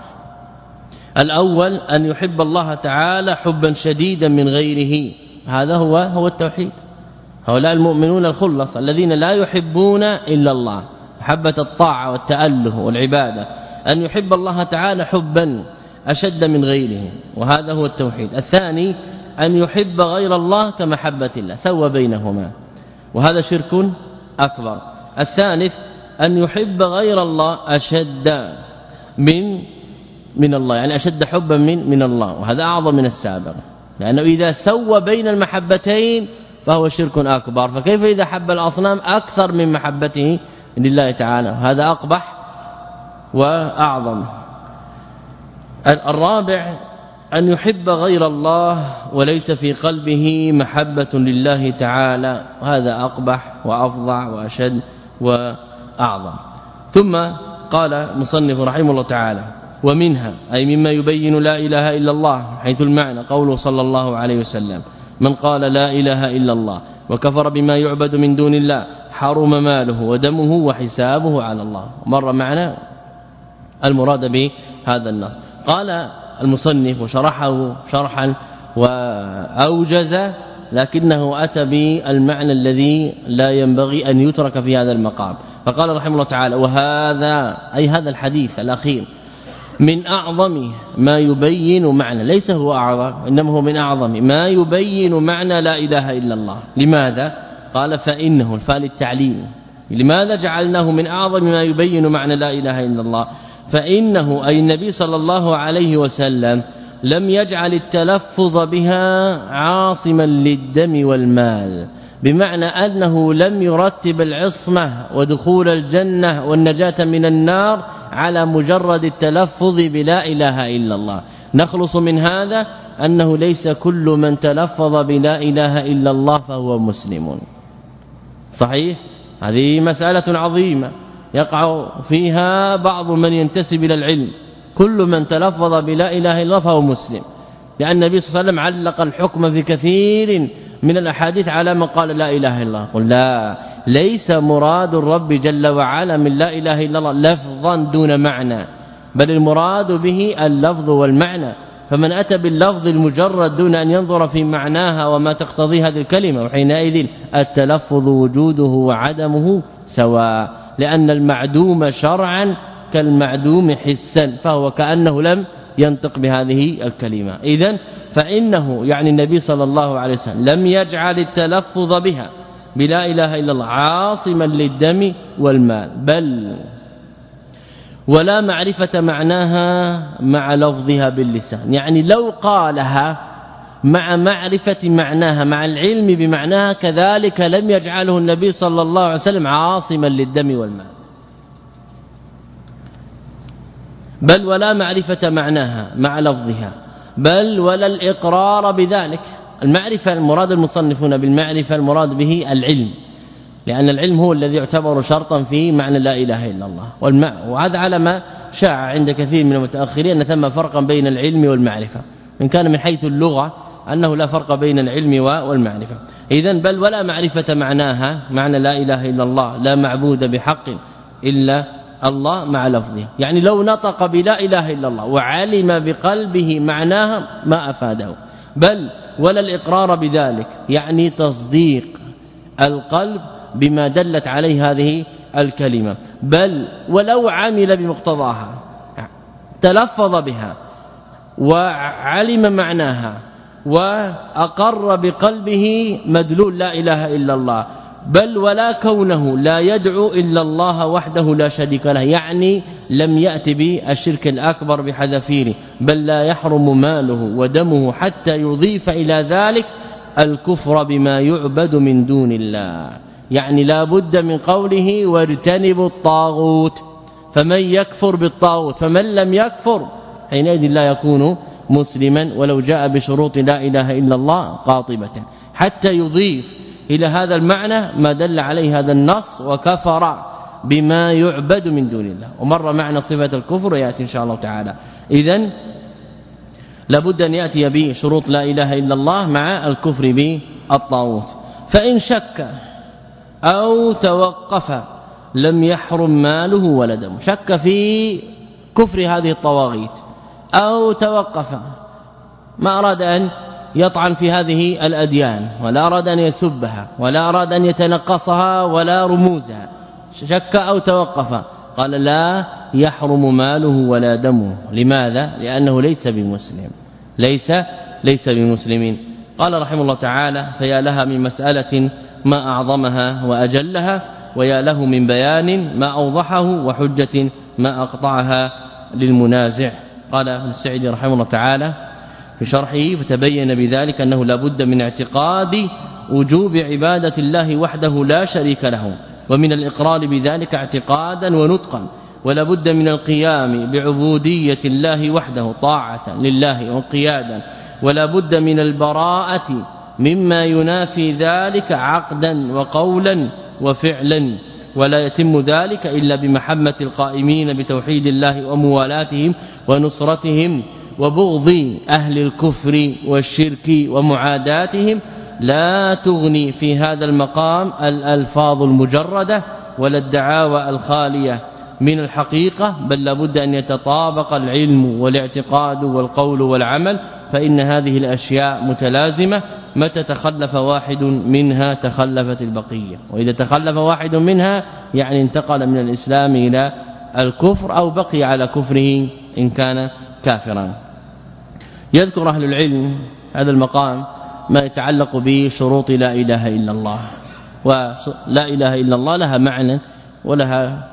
الأول أن يحب الله تعالى حبا شديدا من غيره هذا هو هو التوحيد هؤلاء المؤمنون الخلص الذين لا يحبون إلا الله محبة الطاعة والتأله والعبادة أن يحب الله تعالى حبا أشد من غيره وهذا هو التوحيد الثاني أن يحب غير الله كمحبة الله سوى بينهما وهذا شرك أكبر الثالث أن يحب غير الله أشد من من الله يعني أشد حبا من من الله وهذا أعظم من السابق لأنه إذا سوى بين المحبتين فهو شرك أكبر فكيف إذا حب الأصنام أكثر من محبته لله تعالى هذا أقبح وأعظم الرابع أن يحب غير الله وليس في قلبه محبة لله تعالى وهذا أقبح وأفظع وأشد وأعظم ثم قال المصنف رحمه الله تعالى ومنها أي مما يبين لا إله إلا الله حيث المعنى قوله صلى الله عليه وسلم من قال لا إله إلا الله وكفر بما يعبد من دون الله حرم ماله ودمه وحسابه على الله مر معنا المراد بهذا النص قال المصنف وشرحه شرحا وأوجز لكنه أتى بالمعنى الذي لا ينبغي أن يترك في هذا المقام فقال رحمه الله تعالى وهذا أي هذا الحديث الأخير من أعظم ما يبين معنى ليس هو أعظم إنما هو من أعظم ما يبين معنى لا إله إلا الله لماذا؟ قال فإنه الفاء التعليم لماذا جعلناه من أعظم ما يبين معنى لا إله إلا الله فإنه أي النبي صلى الله عليه وسلم لم يجعل التلفظ بها عاصما للدم والمال بمعنى أنه لم يرتب العصمة ودخول الجنة والنجاة من النار على مجرد التلفظ بلا إله إلا الله نخلص من هذا أنه ليس كل من تلفظ بلا إله إلا الله فهو مسلم صحيح هذه مسألة عظيمة يقع فيها بعض من ينتسب إلى العلم كل من تلفظ بلا إله إلا الله فهو مسلم لأن النبي صلى الله عليه وسلم علق الحكم في كثير من الأحاديث على من قال لا إله إلا الله قل لا ليس مراد الرب جل وعلا من لا إله إلا الله لفظا دون معنى بل المراد به اللفظ والمعنى فمن أتى باللفظ المجرد دون أن ينظر في معناها وما تقتضي هذه الكلمة وحينئذ التلفظ وجوده وعدمه سواء لأن المعدوم شرعا كالمعدوم حسا فهو كأنه لم ينطق بهذه الكلمة إذن فإنه يعني النبي صلى الله عليه وسلم لم يجعل التلفظ بها بلا إله إلا الله عاصما للدم والمال بل ولا معرفة معناها مع لفظها باللسان يعني لو قالها مع معرفة معناها مع العلم بمعناها كذلك لم يجعله النبي صلى الله عليه وسلم عاصما للدم والمال بل ولا معرفة معناها مع لفظها بل ولا الإقرار بذلك المعرفة المراد المصنفون بالمعرفة المراد به العلم لأن العلم هو الذي يعتبر شرطا في معنى لا إله إلا الله والمعنى، وهذا على ما شاع عند كثير من المتأخرين أن ثم فرقا بين العلم والمعرفة، إن كان من حيث اللغة أنه لا فرق بين العلم والمعرفة. إذن بل ولا معرفة معناها معنى لا إله إلا الله، لا معبود بحق إلا الله مع لفظه، يعني لو نطق بلا إله إلا الله وعلم بقلبه معناها ما أفاده، بل ولا الإقرار بذلك، يعني تصديق القلب بما دلت عليه هذه الكلمة، بل ولو عمل بمقتضاها تلفظ بها وعلم معناها وأقر بقلبه مدلول لا إله إلا الله، بل ولا كونه لا يدعو إلا الله وحده لا شريك له، يعني لم يأتي بالشرك الأكبر بحذافيره، بل لا يحرم ماله ودمه حتى يضيف إلى ذلك الكفر بما يعبد من دون الله، يعني لا بد من قوله واجتنبوا الطاغوت، فمن يكفر بالطاغوت فمن لم يكفر حينئذ لا يكون مسلما ولو جاء بشروط لا إله إلا الله قاطبة، حتى يضيف إلى هذا المعنى ما دل عليه هذا النص وكفر بما يعبد من دون الله. ومر معنى صفة الكفر يأتي إن شاء الله تعالى. إذن لابد أن يأتي بشروط لا إله إلا الله مع الكفر بالطاغوت، فإن شك أو توقف لم يحرم ماله ولا دمه، شك في كفر هذه الطواغيت أو توقف، ما أراد أن يطعن في هذه الأديان ولا أراد أن يسبها ولا أراد أن يتنقصها ولا رموزها، شك أو توقف، قال لا يحرم ماله ولا دمه. لماذا؟ لأنه ليس بمسلم، ليس ليس بمسلمين. قال رحمه الله تعالى فيا لها من مسألة ما أعظمها وأجلها، ويا له من بيان ما أوضحه وحجة ما أقطعها للمنازع. قال ابن السعدي رحمه الله تعالى في شرحه فتبين بذلك أنه لا بد من اعتقاد وجوب عبادة الله وحده لا شريك له، ومن الإقرار بذلك اعتقادا ونطقا، ولا بد من القيام بعبودية الله وحده طاعة لله وقيادا، ولا بد من البراءة مما ينافي ذلك عقدا وقولا وفعلا، ولا يتم ذلك إلا بمحبة القائمين بتوحيد الله وموالاتهم ونصرتهم، وبغض أهل الكفر والشرك ومعاداتهم. لا تغني في هذا المقام الألفاظ المجردة ولا الدعاوى الخالية من الحقيقة، بل لابد أن يتطابق العلم والاعتقاد والقول والعمل، فإن هذه الأشياء متلازمة، متى تخلف واحد منها تخلفت البقية، وإذا تخلف واحد منها يعني انتقل من الإسلام إلى الكفر أو بقي على كفره إن كان كافرا. يذكر أهل العلم هذا المقام ما يتعلق بشروط لا إله إلا الله، ولا إله إلا الله لها معنى ولها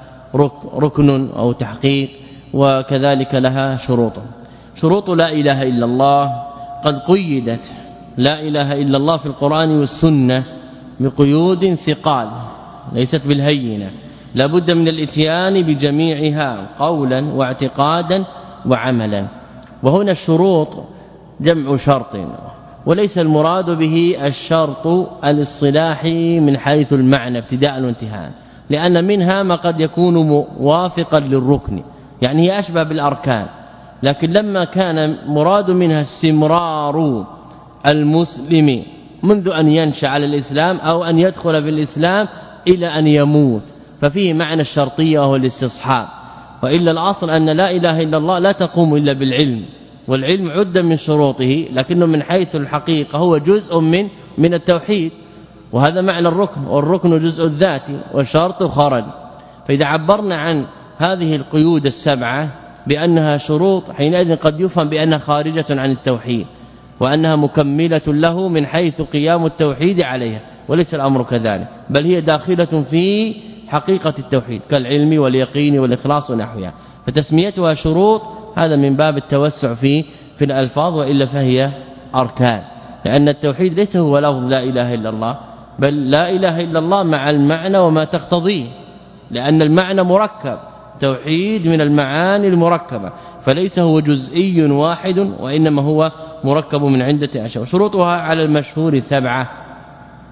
ركن أو تحقيق، وكذلك لها شروط. شروط لا إله إلا الله قد قيدت لا إله إلا الله في القرآن والسنة بقيود ثقال ليست بالهينة، لا بد من الاتيان بجميعها قولا واعتقادا وعملا. وهنا الشروط جمع شرط، وليس المراد به الشرط الاصطلاحي من حيث المعنى ابتداء وانتهاء، لأن منها ما قد يكون موافقا للركن، يعني هي أشبه بالأركان، لكن لما كان مراد منها استمرار المسلم منذ أن ينشأ على الإسلام أو أن يدخل بالإسلام إلى أن يموت، ففيه معنى الشرطية وهو الاستصحاب. وإلا الأصل أن لا إله إلا الله لا تقوم إلا بالعلم، والعلم عد من شروطه، لكنه من حيث الحقيقة هو جزء من من التوحيد، وهذا معنى الركن، والركن جزء الذات والشرط خرج. فإذا عبرنا عن هذه القيود السبعة بأنها شروط، حينئذ قد يفهم بأنها خارجة عن التوحيد، وأنها مكملة له من حيث قيام التوحيد عليها، وليس الأمر كذلك، بل هي داخلة في حقيقة التوحيد كالعلم واليقين والإخلاص ونحوها. فتسميتها شروط هذا من باب التوسع في في الألفاظ، وإلا فهي أركان، لأن التوحيد ليس هو لفظ لا إله إلا الله، بل لا إله إلا الله مع المعنى وما تقتضيه، لأن المعنى مركب، توحيد من المعاني المركبة، فليس هو جزئي واحد، وإنما هو مركب من عدة أشياء. شروطها على المشهور سبعة.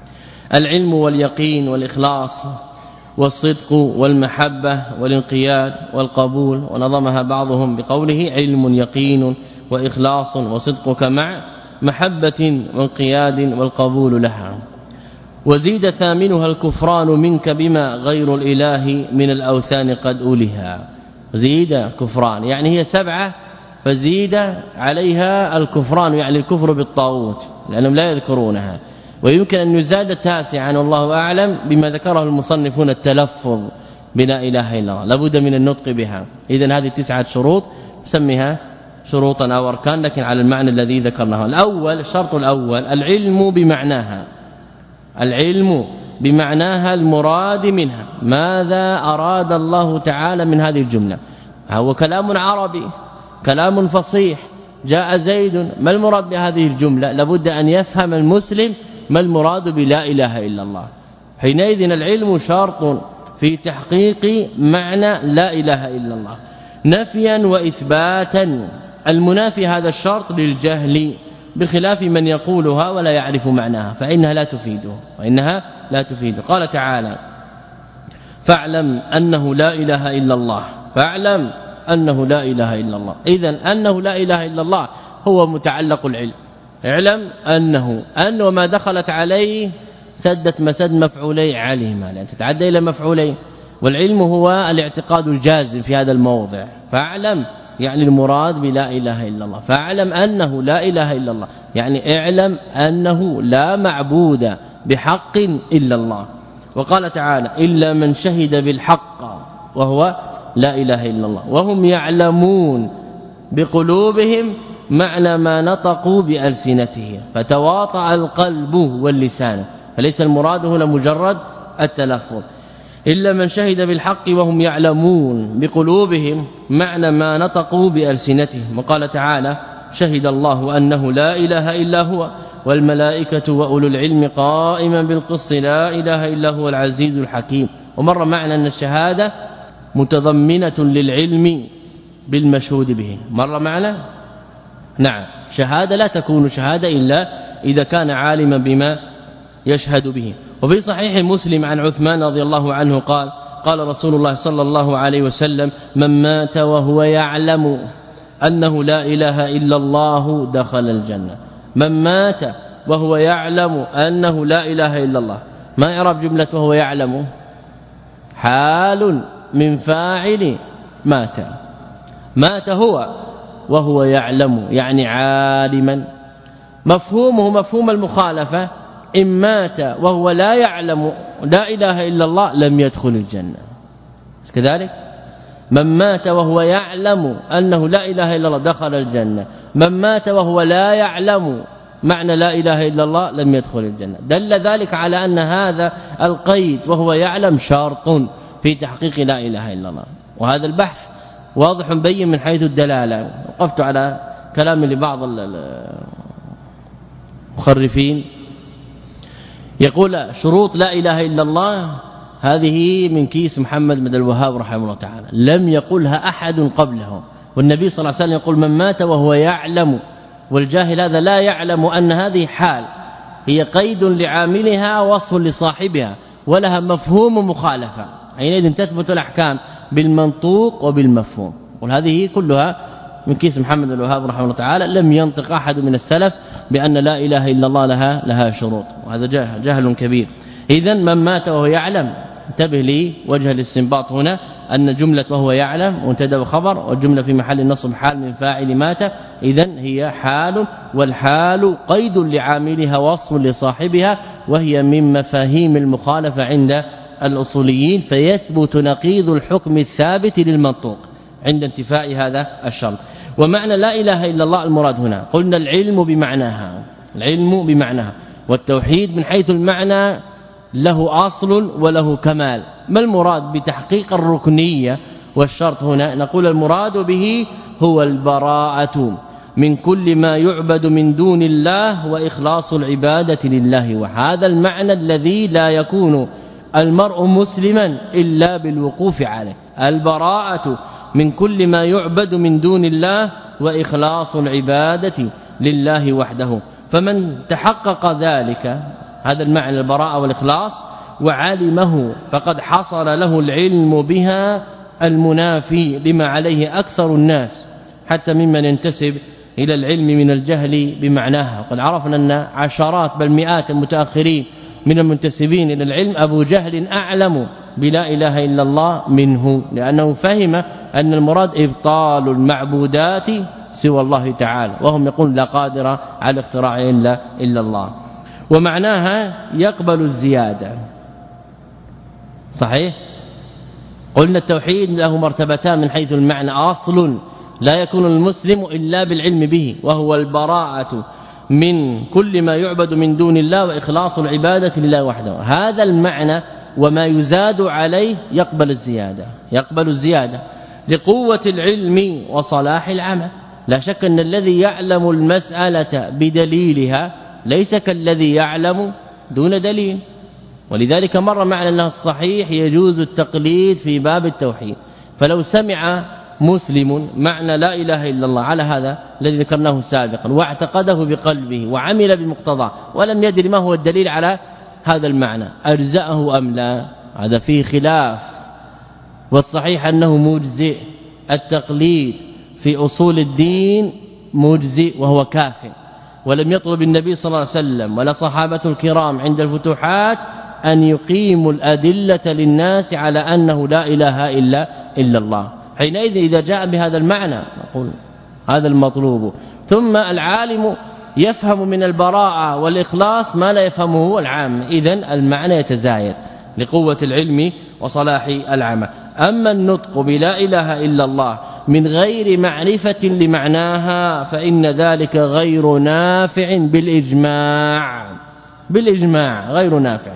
العلم واليقين والإخلاص والصدق والمحبة والانقياد والقبول، ونظمها بعضهم بقوله علم يقين وإخلاص وصدقك مع محبة وانقياد والقبول لها. وزيد ثامنها الكفران منك بما غير الإله من الأوثان قد أولها. زيد كفران يعني هي سبعة فزيد عليها الكفران يعني الكفر بالطاغوت لأنهم لا يذكرونها، ويمكن أن يزاد تاسعا والله أعلم بما ذكره المصنفون التلفظ بلا إله إلا الله، لابد من النطق بها. إذن هذه تسعة شروط سميها شروطا أو أركان لكن على المعنى الذي ذكرناه. الأول الشرط الأول العلم بمعناها، العلم بمعناها المراد منها، ماذا أراد الله تعالى من هذه الجملة. هو كلام عربي كلام فصيح، جاء زيد، ما المراد بهذه الجملة؟ لابد أن يفهم المسلم ما المراد بلا إله إلا الله. حينئذ العلم شرط في تحقيق معنى لا إله إلا الله نفيا وإثباتا. المنافي هذا الشرط للجهل بخلاف من يقولها ولا يعرف معناها فإنها لا تفيده وإنها لا تفيده. قال تعالى فاعلم أنه لا إله إلا الله، فاعلم أنه لا إله إلا الله. إذن أنه لا إله إلا الله هو متعلق العلم. اعلم أنه أن وما دخلت عليه سدت مسد مفعولي علم لأن تتعدى إلى مفعولين، والعلم هو الاعتقاد الجازم في هذا الموضع. فاعلم يعني المراد بلا إله إلا الله، فاعلم أنه لا إله إلا الله يعني اعلم أنه لا معبود بحق إلا الله. وقال تعالى إلا من شهد بالحق وهو لا إله إلا الله وهم يعلمون بقلوبهم معنى ما نطقوا بألسنتهم فتواطأ القلب واللسان، فليس المراد هنا مجرد التلفظ. إلا من شهد بالحق وهم يعلمون بقلوبهم معنى ما نطقوا بألسنتهم. وقال تعالى شهد الله أنه لا إله إلا هو والملائكة وأولو العلم قائما بالقسط لا إله إلا هو العزيز الحكيم. ومر معنى أن الشهادة متضمنة للعلم بالمشهود به، مر معنا نعم. شهادة لا تكون شهادة إلا إذا كان عالما بما يشهد به. وفي صحيح مسلم عن عثمان رضي الله عنه قال قال رسول الله صلى الله عليه وسلم من مات وهو يعلم أنه لا إله إلا الله دخل الجنة. من مات وهو يعلم أنه لا إله إلا الله، ما يعرف جملة وهو يعلم؟ حال من فاعل مات، مات هو وهو يعلم يعني عالما. مفهومه مفهوم المخالفة إن مات وهو لا يعلم لا إله إلا الله لم يدخل الجنة كذلك. من مات وهو يعلم أنه لا إله إلا الله دخل الجنة، من مات وهو لا يعلم معنى لا إله إلا الله لم يدخل الجنة. دل ذلك على أن هذا القيد وهو يعلم شرط في تحقيق لا إله إلا الله. وهذا البحث واضح بين من حيث الدلالة. وقفت على كلام لبعض المخرفين يقول شروط لا إله إلا الله هذه من كيس محمد بن الوهاب رحمه الله تعالى، لم يقلها أحد قبله. والنبي صلى الله عليه وسلم يقول من مات وهو يعلم، والجاهل هذا لا يعلم أن هذه حال هي قيد لعاملها وصف لصاحبها ولها مفهوم مخالفة، حينئذ تثبت الأحكام بالمنطوق وبالمفهوم. وهذه كلها من كيس محمد الوهاب رحمه الله تعالى، لم ينطق أحد من السلف بأن لا إله إلا الله لها لها شروط، وهذا جهل, جهل كبير. إذن من مات وهو يعلم، انتبه لي وجه الاستنباط هنا أن جملة وهو يعلم مبتدا وخبر، والجملة في محل النصب حال من فاعل مات، إذن هي حال، والحال قيد لعاملها وصف لصاحبها، وهي من مفاهيم المخالفة عند الأصوليين، فيثبت نقيض الحكم الثابت للمنطوق عند انتفاء هذا الشرط. ومعنى لا إله إلا الله المراد هنا قلنا العلم بمعناها، العلم بمعناها، والتوحيد من حيث المعنى له أصل وله كمال. ما المراد بتحقيق الركنية والشرط هنا؟ نقول المراد به هو البراءة من كل ما يعبد من دون الله وإخلاص العبادة لله، وهذا المعنى الذي لا يكون المرء مسلما إلا بالوقوف عليه، البراءة من كل ما يعبد من دون الله وإخلاص العبادة لله وحده. فمن تحقق ذلك هذا المعنى البراءة والإخلاص وعلمه فقد حصل له العلم بها المنافي لما عليه أكثر الناس حتى ممن ينتسب إلى العلم من الجهل بمعناها. وقد عرفنا أن عشرات بل مئات المتأخرين من المنتسبين إلى العلم أبو جهل أعلم بلا إله إلا الله منه، لأنه فهم أن المراد إبطال المعبودات سوى الله تعالى، وهم يقول لا قادر على اختراع إلا, إلا الله. ومعناها يقبل الزيادة. صحيح؟ قلنا التوحيد له مرتبتان من حيث المعنى: أصل لا يكون المسلم إلا بالعلم به، وهو البراءة من كل ما يعبد من دون الله وإخلاص العبادة لله وحده. هذا المعنى وما يزاد عليه يقبل الزيادة يقبل الزيادة لقوة العلم وصلاح العمل. لا شك أن الذي يعلم المسألة بدليلها ليس كالذي يعلم دون دليل، ولذلك مر معنا أنه الصحيح يجوز التقليد في باب التوحيد. فلو سمع مسلم معنى لا إله إلا الله على هذا الذي ذكرناه سابقا واعتقده بقلبه وعمل بمقتضاه ولم يدري ما هو الدليل على هذا المعنى، أرزأه أم لا؟ هذا فيه خلاف، والصحيح أنه مجزئ. التقليد في أصول الدين مجزئ وهو كاف، ولم يطلب النبي صلى الله عليه وسلم ولا صحابة الكرام عند الفتوحات أن يقيموا الأدلة للناس على أنه لا إله إلا, إلا الله. حينئذ إذا جاء بهذا المعنى نقول هذا المطلوب. ثم العالم يفهم من البراءة والإخلاص ما لا يفهمه العام، إذن المعنى يتزايد لقوة العلم وصلاح العمل. أما النطق بلا إله إلا الله من غير معرفة لمعناها فإن ذلك غير نافع بالإجماع بالإجماع غير نافع.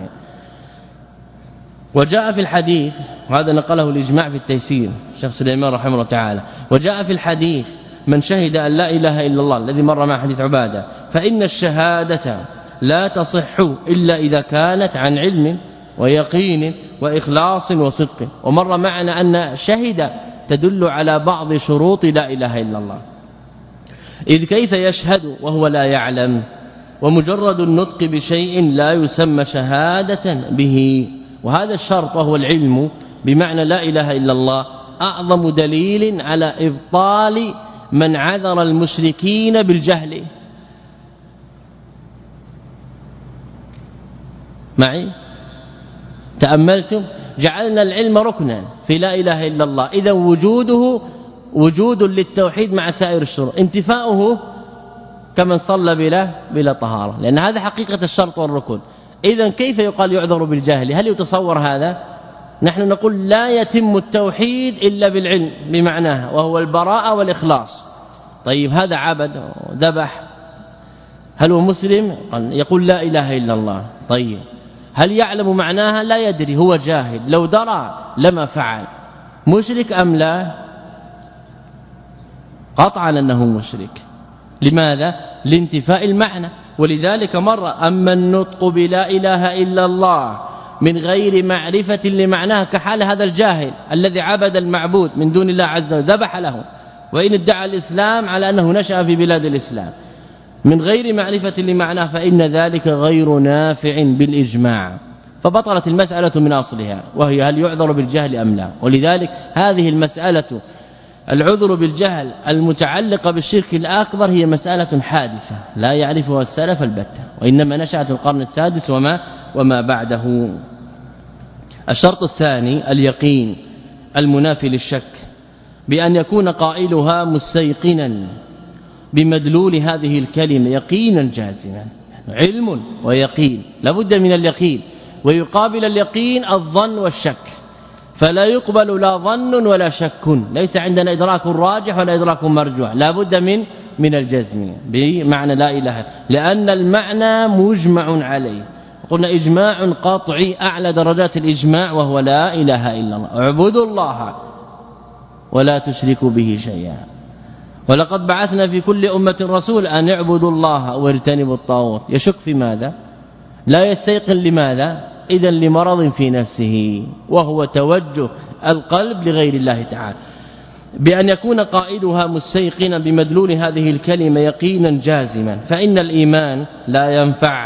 وجاء في الحديث، وهذا نقله الإجماع في التيسير شيخ سليمان رحمه الله تعالى، وجاء في الحديث من شهد أن لا إله إلا الله الذي مر مع حديث عبادة فإن الشهادة لا تصح إلا إذا كانت عن علم ويقين وإخلاص وصدق. ومر معنا أن شهد تدل على بعض شروط لا إله إلا الله، إذ كيف يشهد وهو لا يعلم؟ ومجرد النطق بشيء لا يسمى شهادة به. وهذا الشرط وهو العلم بمعنى لا إله إلا الله أعظم دليل على إبطال من عذر المشركين بالجهل. معي؟ تأملتم؟ جعلنا العلم ركنا في لا إله إلا الله، إذا وجوده وجود للتوحيد مع سائر الشروط، انتفاؤه كمن صلى بلا بلا طهارة، لأن هذا حقيقة الشرط والركن. إذا كيف يقال يعذر بالجهل؟ هل يتصور هذا؟ نحن نقول لا يتم التوحيد إلا بالعلم بمعناها وهو البراءة والإخلاص. طيب هذا عبد ذبح، هل هو مسلم؟ يقول لا إله إلا الله. طيب هل يعلم معناها؟ لا يدري، هو جاهل، لو درى لما فعل. مشرك أم لا؟ قطعا أنه مشرك. لماذا؟ لانتفاء المعنى. ولذلك مر أما النطق بلا إله إلا الله من غير معرفة لمعناها كحال هذا الجاهل الذي عبد المعبود من دون الله عز وجل ذبح له، وإن ادعى الإسلام على أنه نشأ في بلاد الإسلام من غير معرفة لمعناه فإن ذلك غير نافع بالإجماع. فبطلت المسألة من أصلها، وهي هل يعذر بالجهل أم لا. ولذلك هذه المسألة العذر بالجهل المتعلقة بالشرك الأكبر هي مسألة حادثة لا يعرفها السلف البتة، وإنما نشأت القرن السادس وما وما بعده. الشرط الثاني اليقين المنافي للشك، بأن يكون قائلها مستيقنا بمدلول هذه الكلمة يقينا جازما. علم ويقين، لابد من اليقين، ويقابل اليقين الظن والشك، فلا يقبل لا ظن ولا شك. ليس عندنا إدراك راجح ولا إدراك مرجوح، لابد من من الجزم بمعنى لا إله، لأن المعنى مجمع عليه. قلنا إجماع قاطعي أعلى درجات الإجماع وهو لا إله إلا الله. اعبدوا الله ولا تشركوا به شيئا، ولقد بعثنا في كل أمة رسول أن يعبدوا الله واجتنبوا الطاغوت. يشك في ماذا؟ لا يستيقن. لماذا؟ إذا لمرض في نفسه، وهو توجه القلب لغير الله تعالى. بأن يكون قائدها مستيقنا بمدلول هذه الكلمة يقينا جازما، فإن الإيمان لا ينفع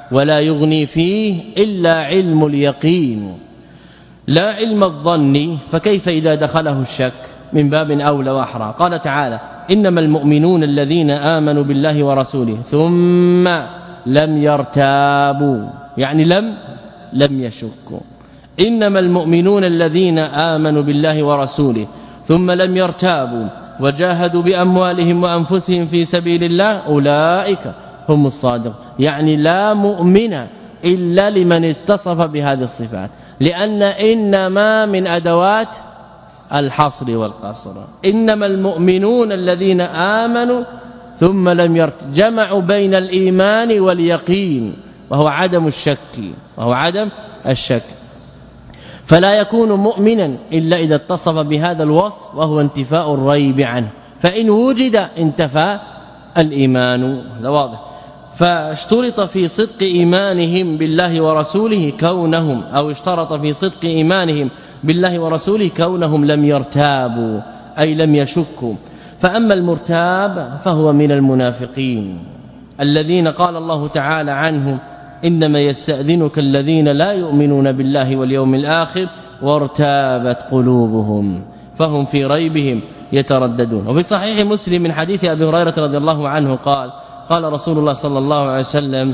ولا يغني فيه إلا علم اليقين لا علم الظن، فكيف إذا دخله الشك؟ من باب أولى وأحرى. قال تعالى إنما المؤمنون الذين آمنوا بالله ورسوله ثم لم يرتابوا، يعني لم لم يشكوا. إنما المؤمنون الذين آمنوا بالله ورسوله ثم لم يرتابوا وجاهدوا بأموالهم وأنفسهم في سبيل الله أولئك هم الصادق. يعني لا مؤمن إلا لمن اتصف بهذه الصفات، لأن إنما من أدوات الحصر والقصر. إنما المؤمنون الذين آمنوا ثم لم يرتابوا، جمعوا بين الإيمان واليقين وهو عدم الشك وهو عدم الشك فلا يكون مؤمنا إلا إذا اتصف بهذا الوصف وهو انتفاء الريب عنه، فإن وجد انتفى الإيمان. هذا واضح. فاشترط في صدق إيمانهم بالله ورسوله كونهم أو اشترط في صدق إيمانهم بالله ورسوله كونهم لم يرتابوا أي لم يشكوا. فأما المرتاب فهو من المنافقين الذين قال الله تعالى عنهم إنما يستأذنك الذين لا يؤمنون بالله واليوم الآخر وارتابت قلوبهم فهم في ريبهم يترددون. وفي صحيح مسلم من حديث أبي هريرة رضي الله عنه قال قال رسول الله صلى الله عليه وسلم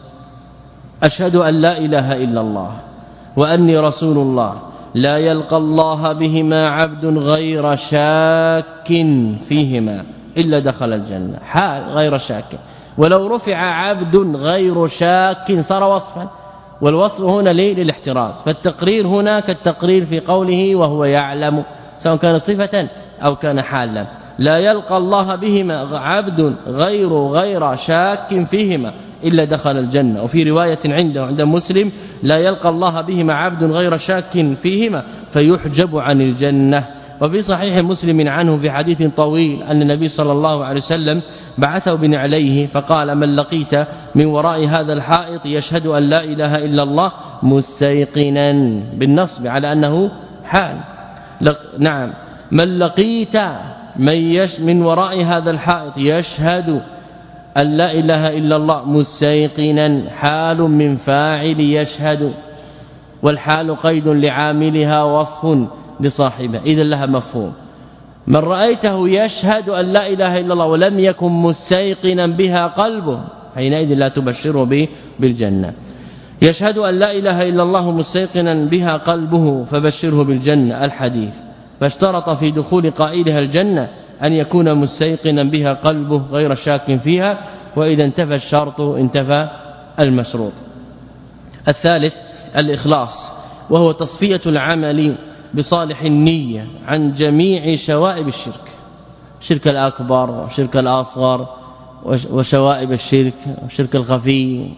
أشهد أن لا إله إلا الله وأني رسول الله لا يلقى الله بهما عبد غير شاك فيهما إلا دخل الجنة، حال غير شاك. ولو رفع عبد غير شاك صار وصفا، والوصف هنا ليه؟ للاحتراز. فالتقرير هنا كالتقرير في قوله وهو يعلم، سواء كان صفة أو كان حالا. لا يلقى الله بهما عبد غير غير شاك فيهما إلا دخل الجنة. وفي رواية عنده عند مسلم لا يلقى الله بهما عبد غير شاك فيهما فيحجب عن الجنة. وفي صحيح مسلم عنه في حديث طويل أن النبي صلى الله عليه وسلم بعثه بنعليه فقال من لقيت من وراء هذا الحائط يشهد أن لا إله إلا الله مستيقنا بالنصب على أنه حال. نعم من لقيت من, يش من وراء هذا الحائط يشهد أن لا إله إلا الله مستيقنا حال من فاعل يشهد، والحال قيد لعاملها وصف لصاحبه إذا لها مفهوم. من رأيته يشهد أن لا إله إلا الله ولم يكن مستيقنا بها قلبه حينئذ لا تبشره به بالجنة. يشهد أن لا إله إلا الله مستيقنا بها قلبه فبشره بالجنة الحديث. فاشترط في دخول قائلها الجنة أن يكون مستيقنا بها قلبه غير شاك فيها، وإذا انتفى الشرط انتفى المشروط. الثالث الإخلاص، وهو تصفية العمل بصالح النية عن جميع شوائب الشرك، الشرك الأكبر والشرك الأصغر وشوائب الشرك والشرك الخفي.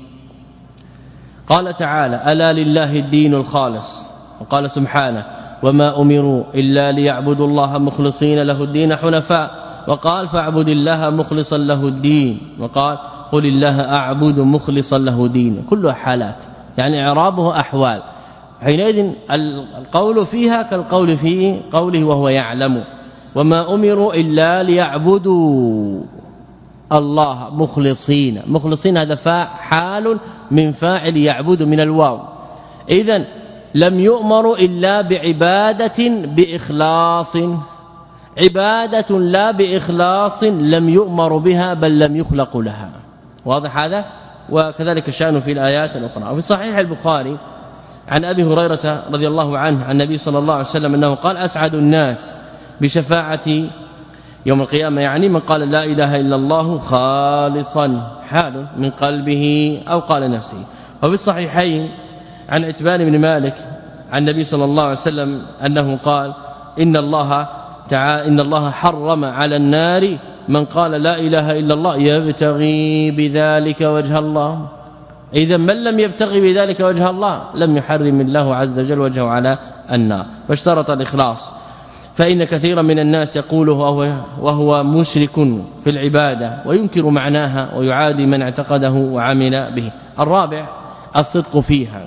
قال تعالى ألا لله الدين الخالص، وقال سبحانه وما أمروا إلا ليعبدوا الله مخلصين له الدين حنفاء، وقال فاعبد الله مخلصا له الدين، وقال قل الله أعبد مخلصا له دين. كلها حالات يعني إعرابه أحوال. حينئذ القول فيها كالقول في قوله وهو يعلم وما أمروا إلا ليعبدوا الله مخلصين. مخلصين هذا فاعل حال من فاعل يعبد من الواو. إذن لم يؤمروا إلا بعبادة بإخلاص، عبادة لا بإخلاص لم يؤمر بها بل لم يخلق لها. واضح هذا؟ وكذلك الشأن في الآيات الأخرى. وفي صحيح البخاري عن أبي هريرة رضي الله عنه عن النبي صلى الله عليه وسلم أنه قال أسعد الناس بشفاعتي يوم القيامة يعني من قال لا إله إلا الله خالصا حال من قلبه أو قال نفسه. وفي الصحيحين عن عتبان بن مالك عن النبي صلى الله عليه وسلم أنه قال إن الله تعالى إن الله حرم على النار من قال لا إله إلا الله يبتغي بذلك وجه الله. إذا من لم يبتغي بذلك وجه الله لم يحرم الله عز وجل وجهه على النار. فاشترط الإخلاص، فإن كثيرا من الناس يقوله وهو مشرك في العبادة وينكر معناها ويعادي من اعتقده وعمل به. الرابع الصدق فيها،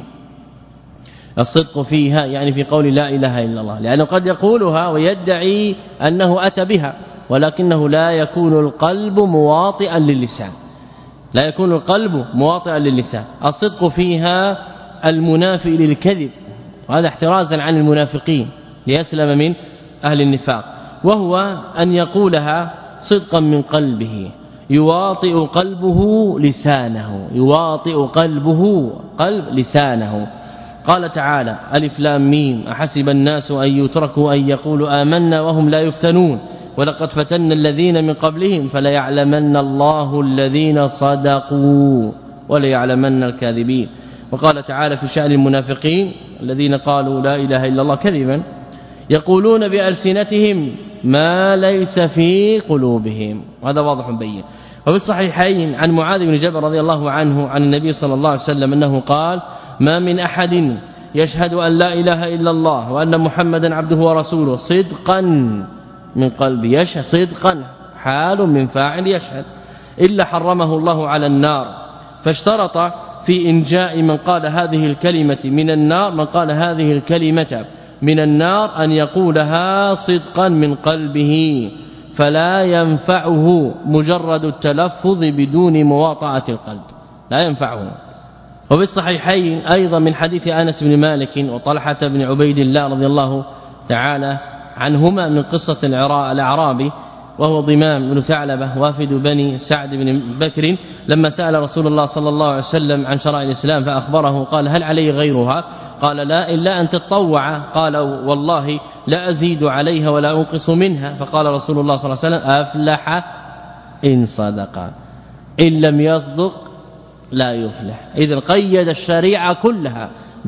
الصدق فيها يعني في قول لا إله إلا الله، لأنه قد يقولها ويدعي أنه أتى بها ولكنه لا يكون القلب مواطئا للسان. لا يكون القلب مواطئا للسان. الصدق فيها المنافي للكذب، وهذا احترازا عن المنافقين ليسلم من أهل النفاق، وهو أن يقولها صدقا من قلبه يواطئ قلبه لسانه، يواطئ قلبه قلب لسانه. قال تعالى ألف لام ميم أحسب الناس أن يتركوا أن يقولوا آمنا وهم لا يفتنون ولقد فتنا الذين من قبلهم فليعلمن الله الذين صدقوا وليعلمن الكاذبين. وقال تعالى في شأن المنافقين الذين قالوا لا إله إلا الله كذبا يقولون بألسنتهم ما ليس في قلوبهم، وهذا واضح بين. وفي الصحيحين عن معاذ بن جبل رضي الله عنه عن النبي صلى الله عليه وسلم أنه قال ما من أحد يشهد أن لا إله إلا الله وأن محمدا عبده ورسوله صدقا من قلبه، يشهد صدقا حال من فاعل يشهد، إلا حرمه الله على النار. فاشترط في إنجاء من قال هذه الكلمة من النار من قال هذه الكلمة من النار أن يقولها صدقا من قلبه، فلا ينفعه مجرد التلفظ بدون مواطأة القلب، لا ينفعه. وفي الصحيحين أيضا من حديث أنس بن مالك وطلحة بن عبيد الله رضي الله تعالى عنهما من قصة الأعرابي وهو ضمام بن ثعلبة وافد بني سعد بن بكر لما سأل رسول الله صلى الله عليه وسلم عن شرائع الإسلام فأخبره قال هل علي غيرها؟ قال لا إلا أن تتطوع. قال والله لا أزيد عليها ولا أنقص منها. فقال رسول الله صلى الله عليه وسلم أفلح إن صدق، إن لم يصدق لا يفلح. إذن قيد الشريعة كلها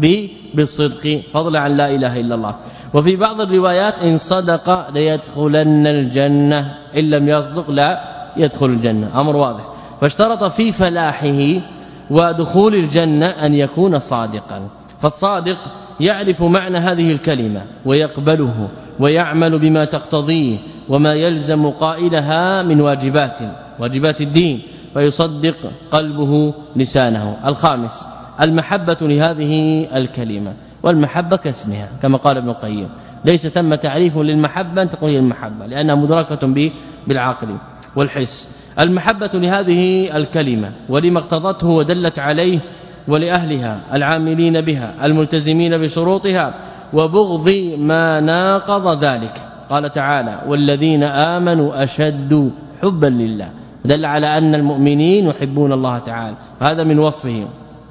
بالصدق فضلا عن لا إله إلا الله. وفي بعض الروايات إن صدق ليدخلن الجنة، إن لم يصدق لا يدخل الجنة، أمر واضح. فاشترط في فلاحه ودخول الجنة أن يكون صادقا. فالصادق يعرف معنى هذه الكلمة ويقبله ويعمل بما تقتضيه وما يلزم قائلها من واجبات واجبات الدين، فيصدق قلبه لسانه. الخامس المحبة لهذه الكلمة، والمحبة كاسمها كما قال ابن القيم، ليس ثم تعريف للمحبة تقول هي المحبة لأنها مدركة بالعقل والحس. المحبة لهذه الكلمة ولما اقتضته ودلت عليه ولأهلها العاملين بها الملتزمين بشروطها، وبغض ما ناقض ذلك. قال تعالى والذين آمنوا أشد حبا لله، دل على أن المؤمنين يحبون الله تعالى، هذا من وصفهم.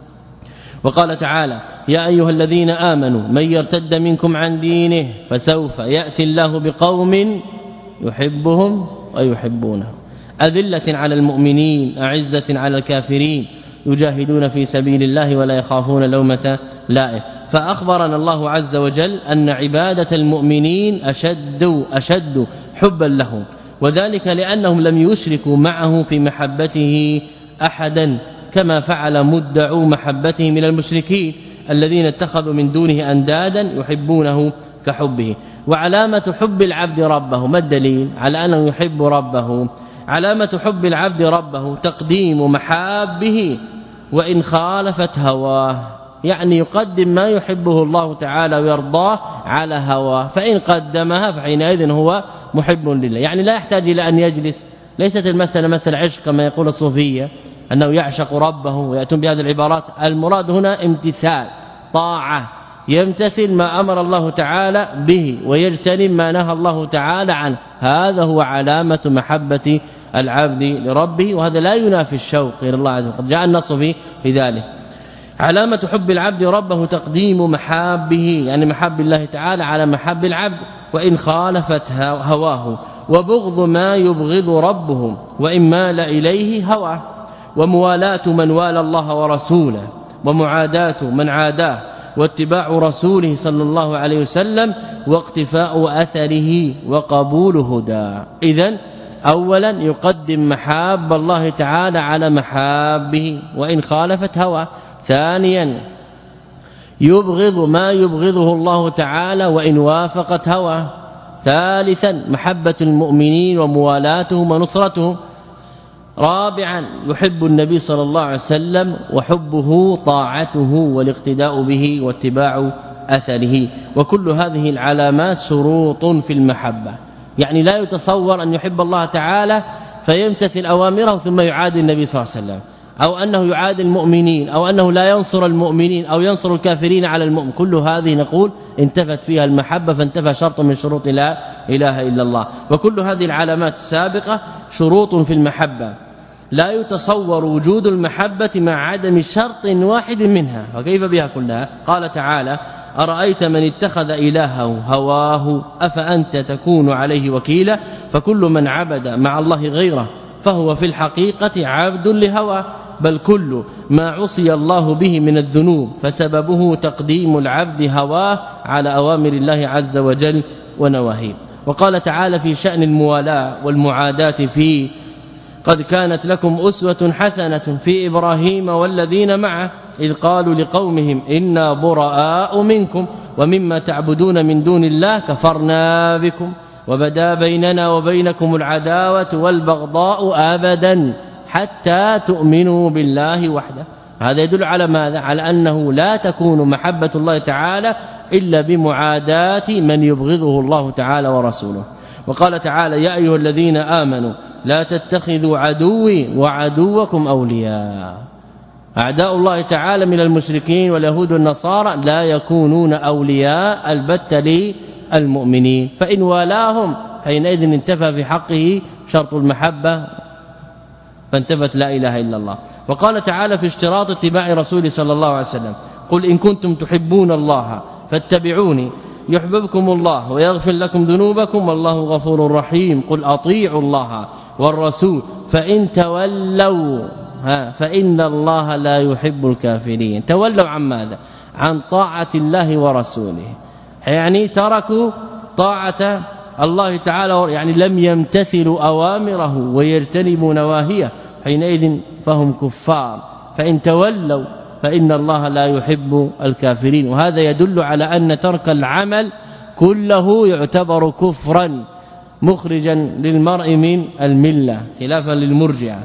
وقال تعالى يا أيها الذين آمنوا من يرتد منكم عن دينه فسوف يأتي الله بقوم يحبهم ويحبونه أذلة على المؤمنين أعزة على الكافرين يجاهدون في سبيل الله ولا يخافون لومة لائم. فأخبرنا الله عز وجل أن عبادة المؤمنين أشد أشد حبا لهم، وذلك لأنهم لم يشركوا معه في محبته أحدا كما فعل مدعو محبته من المشركين الذين اتخذوا من دونه أندادا يحبونه كحبه. وعلامة حب العبد ربه، ما الدليل على أنه يحب ربه؟ علامة حب العبد ربه تقديم محابه وإن خالفت هواه، يعني يقدم ما يحبه الله تعالى ويرضاه على هواه، فإن قدمها فحينئذ هو محب لله. يعني لا يحتاج إلى أن يجلس، ليست المسألة مسألة عشق كما يقول الصوفية أنه يعشق ربه ويأتون بهذه العبارات. المراد هنا امتثال طاعة، يمتثل ما أمر الله تعالى به ويجتنب ما نهى الله تعالى عنه، هذا هو علامة محبة العبد لربه، وهذا لا ينافي الشوق إلى الله عز وجل، جاء النص في في ذلك. علامة حب العبد ربه تقديم محابه، يعني محب الله تعالى على محب العبد وإن خالفت هواه، وبغض ما يبغض ربه وإن مال إليه هواه، وموالاة من والى الله ورسوله ومعاداة من عاداه، واتباع رسوله صلى الله عليه وسلم واقتفاء أثره وقبول هداه. إذن اولا يقدم محاب الله تعالى على محابه وإن خالفت هواه. ثانيا يبغض ما يبغضه الله تعالى وإن وافقت هواه. ثالثا محبة المؤمنين وموالاتهم ونصرتهم. رابعا يحب النبي صلى الله عليه وسلم وحبه طاعته والاقتداء به واتباع أثره. وكل هذه العلامات شروط في المحبة، يعني لا يتصور أن يحب الله تعالى فيمتثل أوامره ثم يعادي النبي صلى الله عليه وسلم، أو أنه يعادي المؤمنين أو أنه لا ينصر المؤمنين أو ينصر الكافرين على المؤمن، كل هذه نقول انتفت فيها المحبة، فانتفى شرط من شروط لا إله إلا الله. وكل هذه العلامات السابقة شروط في المحبة، لا يتصور وجود المحبة مع عدم شرط واحد منها، وكيف بها كلها؟ قال تعالى: أرأيت من اتخذ إلهه هواه أفأنت تكون عليه وكيلا. فكل من عبد مع الله غيره فهو في الحقيقة عبد لهواه، بل كل ما عصي الله به من الذنوب فسببه تقديم العبد هواه على أوامر الله عز وجل ونواهيه. وقال تعالى في شأن الموالاة والمعاداة فيه: قد كانت لكم أسوة حسنة في إبراهيم والذين معه إذ قالوا لقومهم إنا براء منكم ومما تعبدون من دون الله كفرنا بكم وبدا بيننا وبينكم العداوة والبغضاء أبدا حتى تؤمنوا بالله وحده. هذا يدل على ماذا؟ على أنه لا تكون محبة الله تعالى إلا بمعاداة من يبغضه الله تعالى ورسوله. وقال تعالى: يا أيها الذين آمنوا لا تتخذوا عدوي وعدوكم أولياء. أعداء الله تعالى من المشركين واليهود والنصارى لا يكونون أولياء البتة للمؤمنين، فإن والاهم حينئذ انتفى في حقه شرط المحبة فانتفت لا إله إلا الله. وقال تعالى في اشتراط اتباع رسوله صلى الله عليه وسلم: قل إن كنتم تحبون الله فاتبعوني يحببكم الله ويغفر لكم ذنوبكم والله غفور رحيم. قل أطيعوا الله والرسول فإن تولوا ها فإن الله لا يحب الكافرين. تولوا عن ماذا؟ عن طاعة الله ورسوله، يعني تركوا طاعة الله تعالى، يعني لم يمتثلوا أوامره ويجتنبوا نواهيه، حينئذ فهم كفار. فإن تولوا فإن الله لا يحب الكافرين. وهذا يدل على أن ترك العمل كله يعتبر كفرا مخرجا للمرء من الملة خلافا للمرجئة.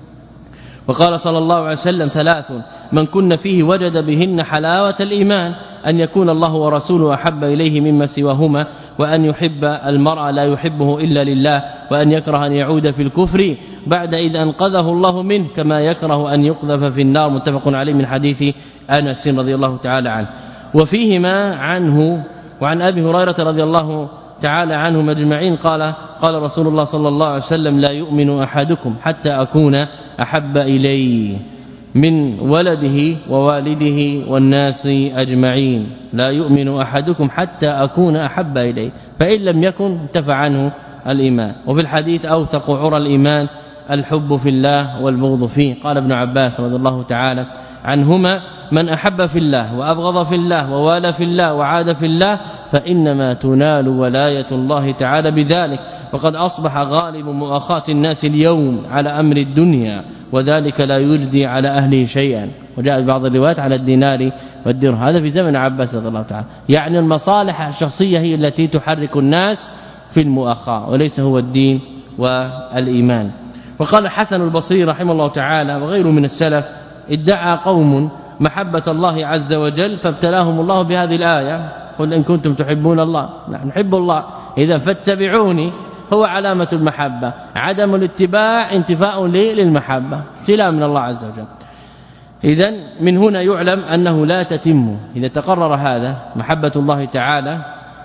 وقال صلى الله عليه وسلم: ثلاث من كن فيه وجد بهن حلاوة الإيمان: أن يكون الله ورسوله أحب إليه مما سواهما، وأن يحب المرء لا يحبه إلا لله، وأن يكره أن يعود في الكفر بعد إذ أنقذه الله منه كما يكره أن يقذف في النار. متفق عليه من حديث أنس رضي الله تعالى عنه. وفيهما عنه وعن أبي هريرة رضي الله تعالى عنه مجمعين قال: قال رسول الله صلى الله عليه وسلم: لا يؤمن أحدكم حتى أكون أحب إليه من ولده ووالده والناس أجمعين. لا يؤمن أحدكم حتى أكون أحب إليه، فإن لم يكن انتفى عنه الإيمان. وفي الحديث: أوثق عرى الإيمان الحب في الله والبغض فيه. قال ابن عباس رضي الله تعالى عنهما: من أحب في الله وأبغض في الله ووالى في الله وعاد في الله فإنما تنال ولاية الله تعالى بذلك. وقد أصبح غالب مؤاخاة الناس اليوم على أمر الدنيا، وذلك لا يجدي على أهله شيئا. وجاء بعض الروايات على الدينار والدرهم، هذا في زمن عباس رضي الله تعالى. يعني المصالح الشخصية هي التي تحرك الناس في المؤاخاة، وليس هو الدين والإيمان. وقال الحسن البصري رحمه الله تعالى وغيره من السلف: ادعى قوم محبة الله عز وجل فابتلاهم الله بهذه الآية: قل إن كنتم تحبون الله. نحن نحب الله، إذا فاتبعوني هو علامة المحبة. عدم الاتباع انتفاء للمحبة، ابتلاء من الله عز وجل. إذن من هنا يعلم أنه لا تتم إذا تقرر هذا محبة الله تعالى،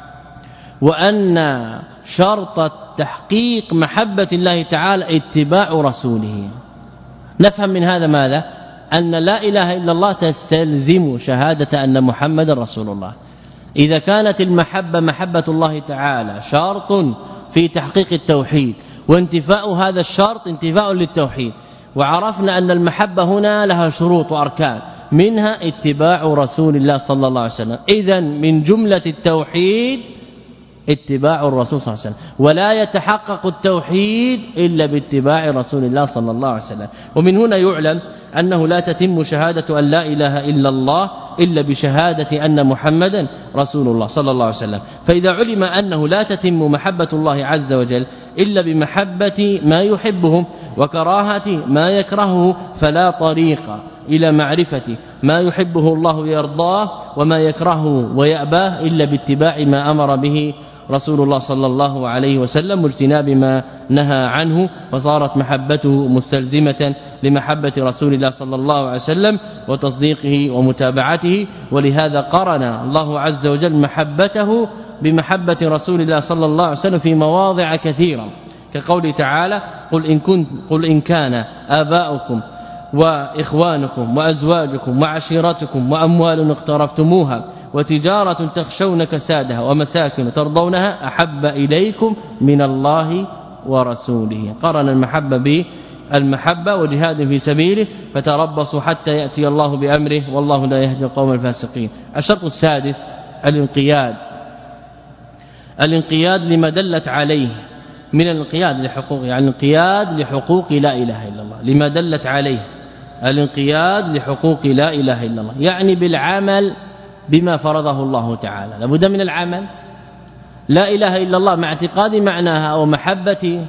وأن شرط تحقيق محبة الله تعالى اتباع رسوله. نفهم من هذا ماذا؟ أن لا إله إلا الله تستلزم شهادة أن محمد رسول الله. إذا كانت المحبة محبة الله تعالى شرط في تحقيق التوحيد، وانتفاء هذا الشرط انتفاء للتوحيد، وعرفنا أن المحبة هنا لها شروط وأركان، منها اتباع رسول الله صلى الله عليه وسلم. إذن من جملة التوحيد اتباع الرسول صلى الله عليه وسلم، ولا يتحقق التوحيد إلا باتباع رسول الله صلى الله عليه وسلم. ومن هنا يعلم أنه لا تتم شهادة أن لا إله إلا الله إلا بشهادة أن محمدا رسول الله صلى الله عليه وسلم. فإذا علم أنه لا تتم محبة الله عز وجل إلا بمحبة ما يحبه وكراهة ما يكرهه، فلا طريق إلى معرفة ما يحبه الله ويرضاه وما يكرهه ويأباه إلا باتباع ما أمر به رسول الله صلى الله عليه وسلم واجتناب ما نهى عنه، وصارت محبته مستلزمة لمحبة رسول الله صلى الله عليه وسلم وتصديقه ومتابعته. ولهذا قرن الله عز وجل محبته بمحبة رسول الله صلى الله عليه وسلم في مواضع كثيرة، كقوله تعالى: قل إن كنت قل إن كان آباؤكم وإخوانكم وأزواجكم وعشيرتكم وأموال اقترفتموها وتجارة تخشون كسادها ومساكن ترضونها أحب إليكم من الله ورسوله. قرن المحبة بالمحبة وجهاد في سبيله، فتربصوا حتى يأتي الله بأمره والله لا يهدي القوم الفاسقين. الشرط السادس الانقياد. الانقياد لما دلت عليه من الانقياد لحقوق، يعني الانقياد لحقوق لا إله إلا الله، لما دلت عليه الانقياد لحقوق لا إله إلا الله، يعني بالعمل بما فرضه الله تعالى. لابد من العمل، لا إله إلا الله مع اعتقاد معناها ومحبة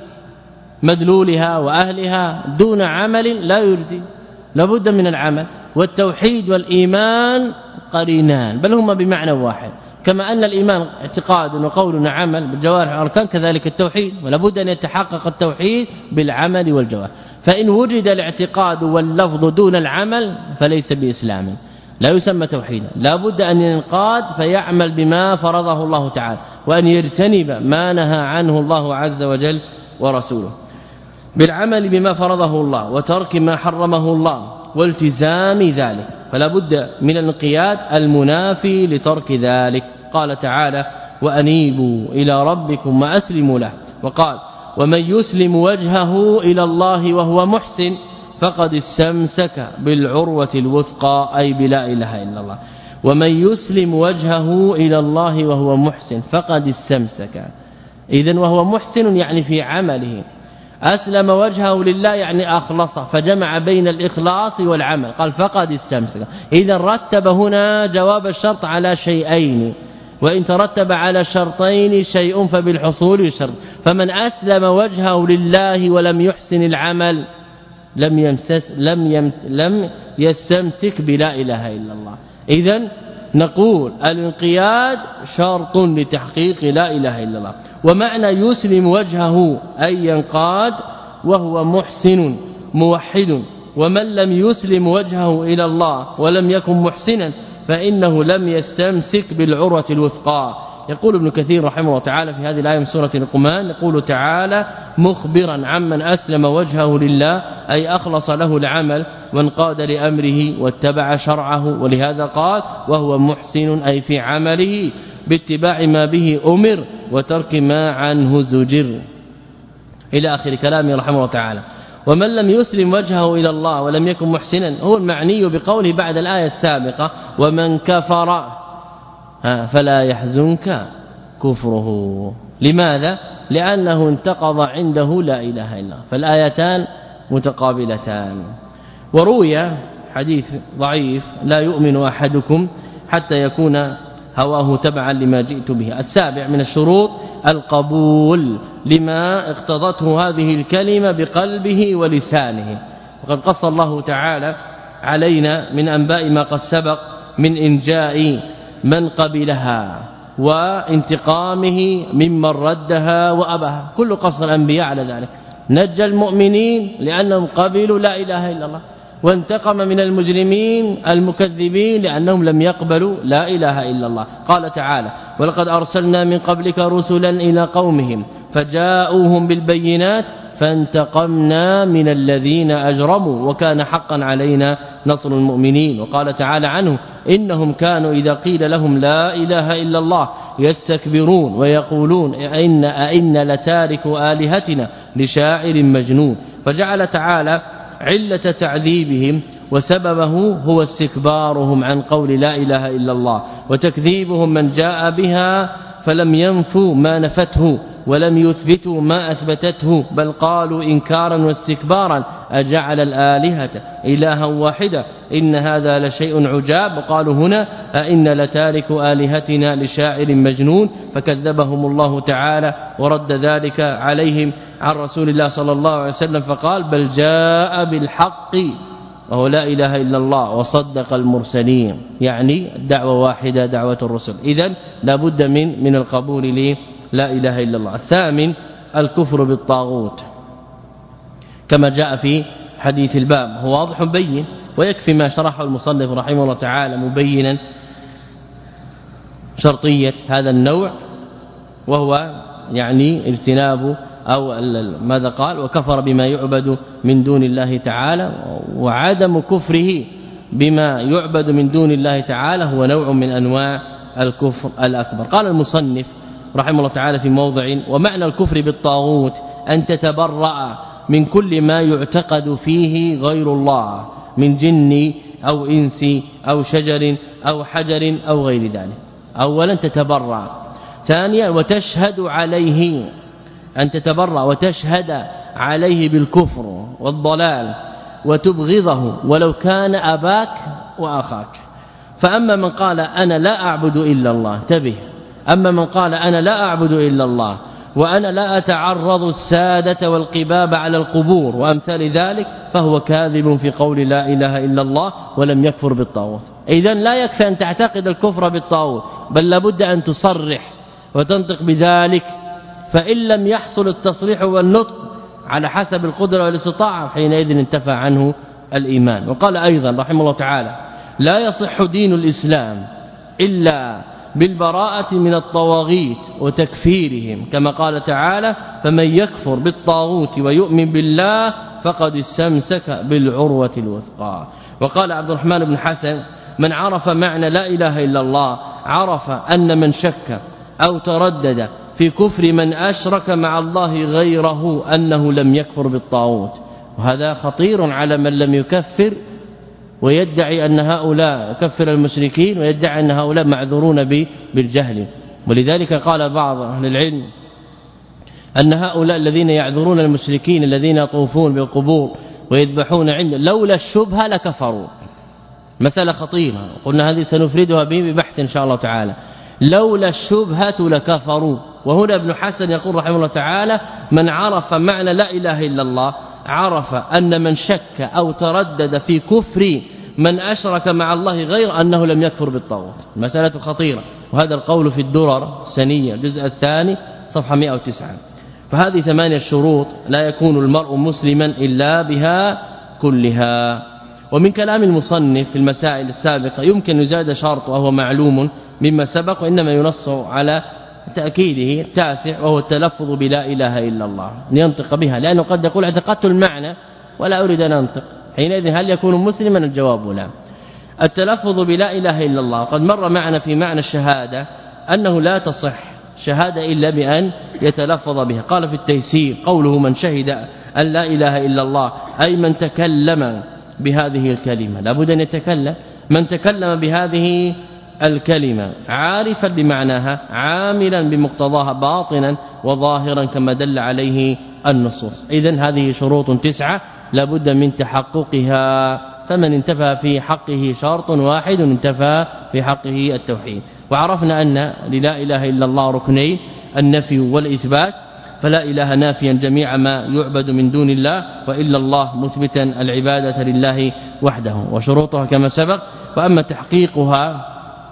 مدلولها وأهلها دون عمل لا يرضي، لابد من العمل. والتوحيد والإيمان قرينان بل هما بمعنى واحد، كما أن الإيمان اعتقاد وقول وعمل بالجوارح والأركان، كذلك التوحيد، ولابد أن يتحقق التوحيد بالعمل والجوارح. فإن وجد الاعتقاد واللفظ دون العمل فليس بإسلام، لا يسمى توحيدا. لابد أن ينقاد فيعمل بما فرضه الله تعالى، وأن يجتنب ما نهى عنه الله عز وجل ورسوله، بالعمل بما فرضه الله وترك ما حرمه الله والتزام ذلك. فلا بد من الانقياد المنافي لترك ذلك. قال تعالى: وأنيبوا إلى ربكم وأسلموا له. وقال: ومن يسلم وجهه إلى الله وهو محسن فقد استمسك بالعروة الوثقى، أي بلا إله إلا الله. ومن يسلم وجهه إلى الله وهو محسن فقد استمسك، إذن وهو محسن يعني في عمله، أسلم وجهه لله يعني أخلصه، فجمع بين الإخلاص والعمل، قال فقد استمسك. إذن رتب هنا جواب الشرط على شيئين، وإن ترتب على شرطين شيء فبالحصول شرط. فمن أسلم وجهه لله ولم يحسن العمل لم يمسس لم يم لم يستمسك بلا إله إلا الله. إذن نقول الانقياد شرط لتحقيق لا إله إلا الله. ومعنى يسلم وجهه أي ينقاد وهو محسن موحد. ومن لم يسلم وجهه إلى الله ولم يكن محسنا فإنه لم يستمسك بالعروة الوثقى. يقول ابن كثير رحمه الله تعالى في هذه الآية من سورة القمان، يقول تعالى مخبرا عمن أسلم وجهه لله أي أخلص له العمل وانقاد لأمره واتبع شرعه، ولهذا قال وهو محسن أي في عمله باتباع ما به أمر وترك ما عنه زجر، إلى آخر كلامه رحمه الله تعالى. ومن لم يسلم وجهه إلى الله ولم يكن محسنا هو المعني بقوله بعد الآية السابقة ومن كفر فلا يحزنك كفره. لماذا؟ لأنه انتقض عنده لا إله إلا الله، فالآيتان متقابلتان. وروي حديث ضعيف لا يؤمن أحدكم حتى يكون هواه تبعا لما جئت به. السابع من الشروط القبول لما اقتضته هذه الكلمة بقلبه ولسانه. وقد قص الله تعالى علينا من أنباء ما قد سبق من إنجاء من قبلها وانتقامه ممن ردها وأباها، كل قص الأنبياء على ذلك. نجى المؤمنين لأنهم قبلوا لا إله إلا الله، وانتقم من المجرمين المكذبين لأنهم لم يقبلوا لا إله إلا الله. قال تعالى ولقد أرسلنا من قبلك رسلا إلى قومهم فجاءوهم بالبينات فانتقمنا من الذين أجرموا وكان حقا علينا نصر المؤمنين. وقال تعالى عنه إنهم كانوا إذا قيل لهم لا إله إلا الله يستكبرون ويقولون إن أئن لتارك آلهتنا لشاعر مجنون. فجعل تعالى علة تعذيبهم وسببه هو استكبارهم عن قول لا إله إلا الله وتكذيبهم من جاء بها، فلم ينفوا ما نفته ولم يثبتوا ما أثبتته، بل قالوا إنكارا واستكبارا أجعل الآلهة إلها واحدة إن هذا لشيء عجاب. وقالوا هنا أئن لتارك آلهتنا لشاعر مجنون، فكذبهم الله تعالى ورد ذلك عليهم عن رسول الله صلى الله عليه وسلم فقال بل جاء بالحق وهو لا إله إلا الله وصدق المرسلين، يعني دعوة واحدة دعوة الرسل. إذن لا بد من من القبول لي لا إله إلا الله. الثامن الكفر بالطاغوت كما جاء في حديث الباب هو واضح بين، ويكفي ما شرحه المصنف رحمه الله تعالى مبينا شرطية هذا النوع، وهو يعني اجتناب أو ماذا قال وكفر بما يعبد من دون الله تعالى، وعدم كفره بما يعبد من دون الله تعالى هو نوع من أنواع الكفر الأكبر. قال المصنف رحمه الله تعالى في موضع: ومعنى الكفر بالطاغوت أن تتبرأ من كل ما يعتقد فيه غير الله من جن أو إنس أو شجر أو حجر أو غير ذلك. اولا تتبرأ. ثانيا وتشهد عليه، أن تتبرأ وتشهد عليه بالكفر والضلال وتبغضه ولو كان أباك وأخاك. فأما من قال أنا لا أعبد إلا الله، انتبه، أما من قال أنا لا أعبد إلا الله وأنا لا أتعرض السادة والقباب على القبور وأمثال ذلك، فهو كاذب في قول لا إله إلا الله ولم يكفر بالطاغوت. إذن لا يكفي أن تعتقد الكفر بالطاغوت، بل لابد أن تصرح وتنطق بذلك، فإن لم يحصل التصريح والنطق على حسب القدرة والاستطاعة حينئذ انتفى عنه الإيمان. وقال أيضا رحمه الله تعالى: لا يصح دين الإسلام إلا بالبراءة من الطواغيت وتكفيرهم، كما قال تعالى: فمن يكفر بالطاغوت ويؤمن بالله فقد استمسك بالعروة الوثقى. وقال عبد الرحمن بن حسن: من عرف معنى لا إله إلا الله عرف أن من شك أو تردد في كفر من أشرك مع الله غيره أنه لم يكفر بالطاغوت. وهذا خطير على من لم يكفر ويدعي أن هؤلاء يكفر المشركين، ويدعي أن هؤلاء معذورون بالجهل. ولذلك قال بعض أهل العلم أن هؤلاء الذين يعذرون المشركين الذين يطوفون بالقبور ويذبحون عنده لولا الشبهة لكفروا. مسألة خطيرة، قلنا هذه سنفردها ببحث إن شاء الله تعالى. لولا الشبهة لكفروا. وهنا ابن حسن يقول رحمه الله تعالى: من عرف معنى لا إله إلا الله عرف أن من شك أو تردد في كفر من أشرك مع الله غير أنه لم يكفر بالطاغوت. المسألة خطيرة، وهذا القول في الدرر السنية الجزء الثاني صفحة مئة وتسعة. فهذه ثمانية شروط لا يكون المرء مسلما إلا بها كلها. ومن كلام المصنف في المسائل السابقة يمكن يزاد شرط وهو معلوم مما سبق، وإنما ينص على تأكيده التاسع، وهو التلفظ بلا إله إلا الله، لينطق بها، لأنه قد يقول اعتقدت المعنى ولا أريد أن أنطق، حينئذ هل يكون مسلما؟ الجواب لا. التلفظ بلا إله إلا الله قد مر معنا في معنى الشهادة أنه لا تصح شهادة إلا بأن يتلفظ بها. قال في التيسير: قوله من شهد أن لا إله إلا الله أي من تكلم بهذه الكلمة، لابد أن يتكلم. من تكلم بهذه الكلمة عارفا بمعناها عاملا بمقتضاها باطنا وظاهرا كما دل عليه النصوص. إذن هذه شروط تسعة لابد من تحققها، فمن انتفى في حقه شرط واحد انتفى في حقه التوحيد. وعرفنا أن للا إله إلا الله ركنين: النفي والإثبات، فلا إله نافيا جميع ما يعبد من دون الله، وإلا الله مثبتا العبادة لله وحده. وشروطها كما سبق. وأما تحقيقها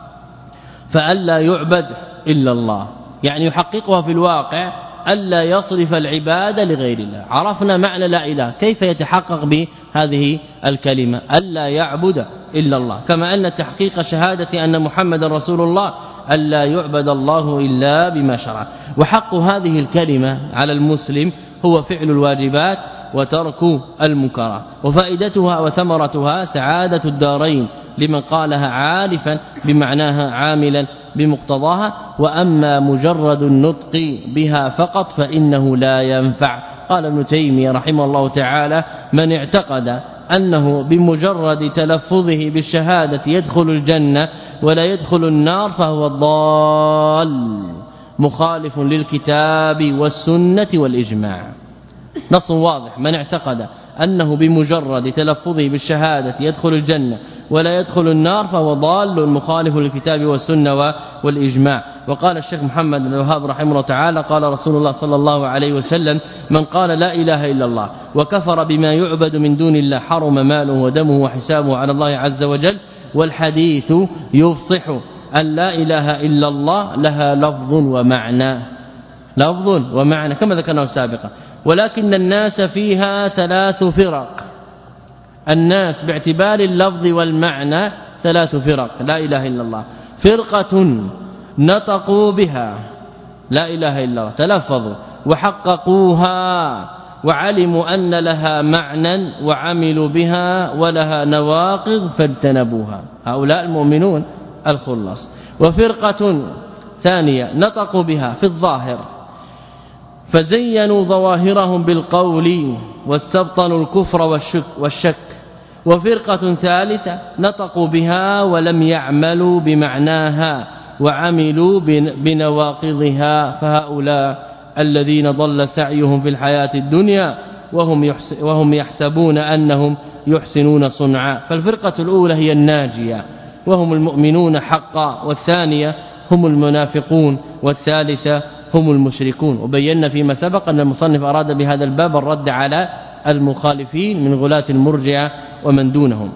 فألا يعبد إلا الله، يعني يحققها في الواقع ألا يصرف العبادة لغير الله. عرفنا معنى لا إله، كيف يتحقق بهذه الكلمة؟ ألا يعبد إلا الله. كما أن تحقيق شهادة أن محمد رسول الله ألا يعبد الله إلا بما شرع. وحق هذه الكلمة على المسلم هو فعل الواجبات وترك المنكرات. وفائدتها وثمرتها سعادة الدارين لمن قالها عارفا بمعناها عاملا بمقتضاها. وأما مجرد النطق بها فقط فإنه لا ينفع. قال ابن تيمية رحمه الله تعالى: من اعتقد أنه بمجرد تلفظه بالشهادة يدخل الجنة ولا يدخل النار فهو ضال مخالف للكتاب والسنة والإجماع. نص واضح: من اعتقد أنه بمجرد تلفظه بالشهادة يدخل الجنة ولا يدخل النار فهو ضال مخالف للكتاب والسنة والإجماع. وقال الشيخ محمد بن الوهاب رحمه الله تعالى: قال رسول الله صلى الله عليه وسلم: من قال لا إله إلا الله وكفر بما يعبد من دون الله حرم ماله ودمه وحسابه على الله عز وجل. والحديث يفصح أن لا إله إلا الله لها لفظ ومعنى، لفظ ومعنى كما ذكرنا سابقا، ولكن الناس فيها ثلاث فرق. الناس باعتبار اللفظ والمعنى ثلاث فرق لا إله إلا الله. فرقة نطقوا بها لا إله إلا الله تلفظوا وحققوها وعلموا أن لها معنى وعملوا بها ولها نواقض فاجتنبوها، هؤلاء المؤمنون الخلص. وفرقة ثانية نطقوا بها في الظاهر فزينوا ظواهرهم بالقول واستبطنوا الكفر والشك, والشك وفرقة ثالثة نطقوا بها ولم يعملوا بمعناها وعملوا بنواقضها، فهؤلاء الذين ضل سعيهم في الحياة الدنيا وهم وهم يحسبون أنهم يحسنون صنعا. فالفرقة الأولى هي الناجية وهم المؤمنون حقا، والثانية هم المنافقون، والثالثة هم المشركون. وبينا فيما سبق أن المصنف أراد بهذا الباب الرد على المخالفين من غلاة المرجئة ومن دونهم.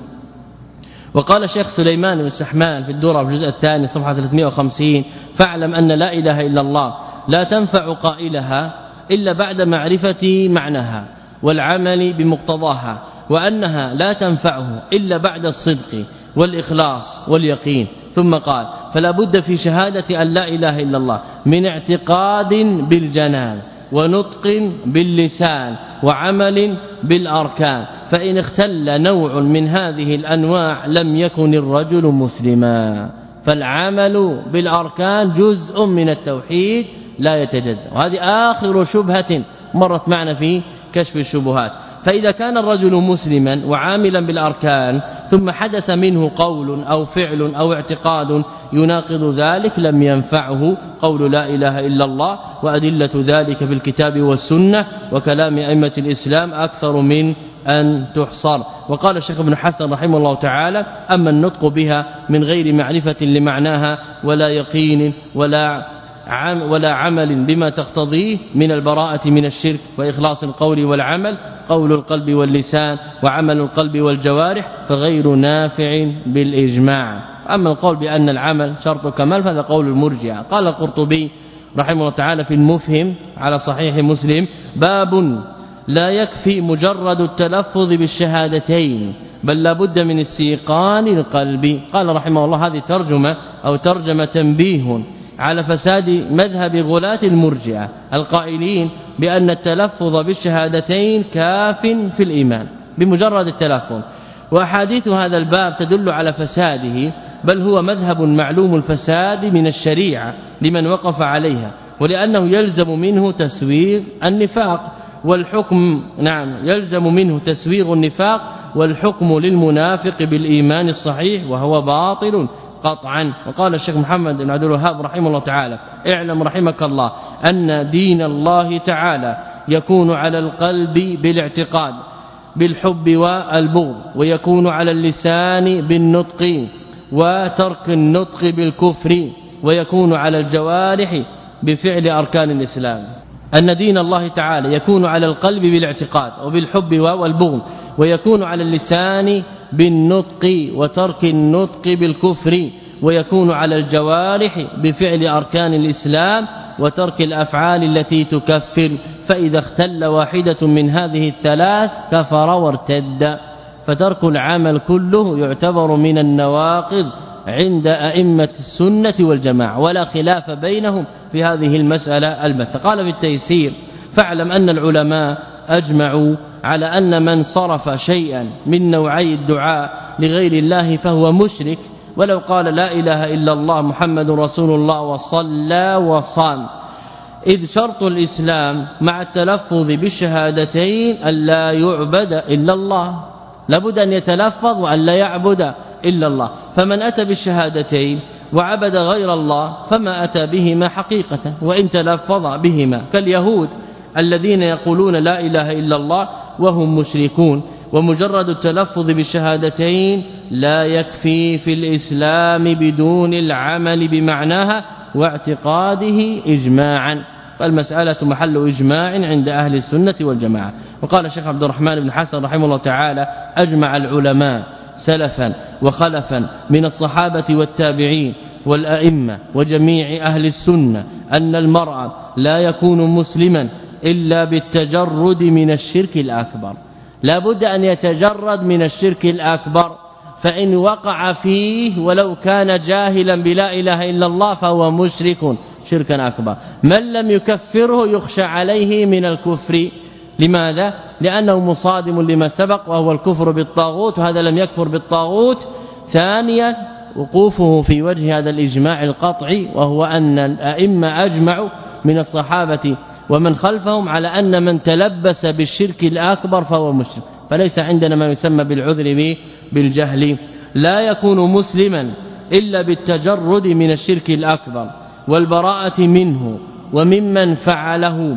وقال الشيخ سليمان بن السحمان في الدورة في الجزء الثاني صفحة ثلاثمائة وخمسين: فاعلم أن لا إله إلا الله لا تنفع قائلها إلا بعد معرفة معناها والعمل بمقتضاها، وأنها لا تنفعه إلا بعد الصدق والإخلاص واليقين. ثم قال: فلا بد في شهادة أن لا إله إلا الله من اعتقاد بالجنان ونطق باللسان وعمل بالأركان، فإن اختل نوع من هذه الأنواع لم يكن الرجل مسلما. فالعمل بالأركان جزء من التوحيد لا يتجزأ، وهذه آخر شبهة مرت معنا في كشف الشبهات. فإذا كان الرجل مسلما وعاملا بالأركان ثم حدث منه قول أو فعل أو اعتقاد يناقض ذلك لم ينفعه قول لا إله إلا الله، وأدلة ذلك في الكتاب والسنة وكلام أئمة الإسلام أكثر من أن تحصر. وقال الشيخ ابن حسن رحمه الله تعالى: أما النطق بها من غير معرفة لمعناها ولا يقين ولا عم ولا عمل بما تقتضيه من البراءة من الشرك وإخلاص القول والعمل، قول القلب واللسان وعمل القلب والجوارح، فغير نافع بالإجماع. أما القول بأن العمل شرط كمال فهذا قول المرجئة. قال القرطبي رحمه الله تعالى في المفهم على صحيح مسلم: باب لا يكفي مجرد التلفظ بالشهادتين بل لا بد من استيقان القلب. قال رحمه الله: هذه ترجمة أو ترجمة تنبيه على فساد مذهب غلاة المرجئة القائلين بأن التلفظ بالشهادتين كاف في الإيمان بمجرد التلفظ. وأحاديث هذا الباب تدل على فساده، بل هو مذهب معلوم الفساد من الشريعة لمن وقف عليها، ولأنه يلزم منه تسويغ النفاق والحكم نعم يلزم منه تسويغ النفاق والحكم للمنافق بالإيمان الصحيح وهو باطل قطعا. وقال الشيخ محمد بن عبد الوهاب رحمه الله تعالى: اعلم رحمك الله أن دين الله تعالى يكون على القلب بالاعتقاد بالحب والبغض، ويكون على اللسان بالنطق وترك النطق بالكفر، ويكون على الجوارح بفعل أركان الإسلام. أن دين الله تعالى يكون على القلب بالاعتقاد وبالحب والبغض، ويكون على اللسان بالنطق وترك النطق بالكفر، ويكون على الجوارح بفعل أركان الإسلام وترك الأفعال التي تكفر، فإذا اختل واحدة من هذه الثلاث كفر وارتد. فترك العمل كله يعتبر من النواقض عند أئمة السنة والجماعة، ولا خلاف بينهم في هذه المسألة البتة. قال في التيسير: فاعلم أن العلماء أجمعوا على أن من صرف شيئا من نوعي الدعاء لغير الله فهو مشرك، ولو قال لا إله إلا الله محمد رسول الله وصلى وصام، إذ شرط الإسلام مع التلفظ بالشهادتين أن لا يعبد إلا الله، لابد أن يتلفظ وأن لا يعبد إلا الله. فمن أتى بالشهادتين وعبد غير الله فما أتى بهما حقيقة وإن تلفظ بهما، كاليهود الذين يقولون لا إله إلا الله وهم مشركون. ومجرد التلفظ بالشهادتين لا يكفي في الإسلام بدون العمل بمعناها واعتقاده إجماعا، فالمسألة محل إجماع عند أهل السنة والجماعة. وقال الشيخ عبد الرحمن بن حسن رحمه الله تعالى: أجمع العلماء سلفا وخلفا من الصحابة والتابعين والأئمة وجميع أهل السنة أن المرء لا يكون مسلما إلا بالتجرد من الشرك الأكبر. لا بد أن يتجرد من الشرك الأكبر، فإن وقع فيه ولو كان جاهلا بلا إله إلا الله فهو مشرك شركا أكبر. من لم يكفره يخشى عليه من الكفر. لماذا؟ لأنه مصادم لما سبق وهو الكفر بالطاغوت، وهذا لم يكفر بالطاغوت. ثانيا وقوفه في وجه هذا الإجماع القطعي، وهو أن الأئمة أجمعوا من الصحابة ومن خلفهم على أن من تلبس بالشرك الأكبر فهو مشرك، فليس عندنا ما يسمى بالعذر بالجهل. لا يكون مسلما إلا بالتجرد من الشرك الأكبر والبراءة منه وممن فعله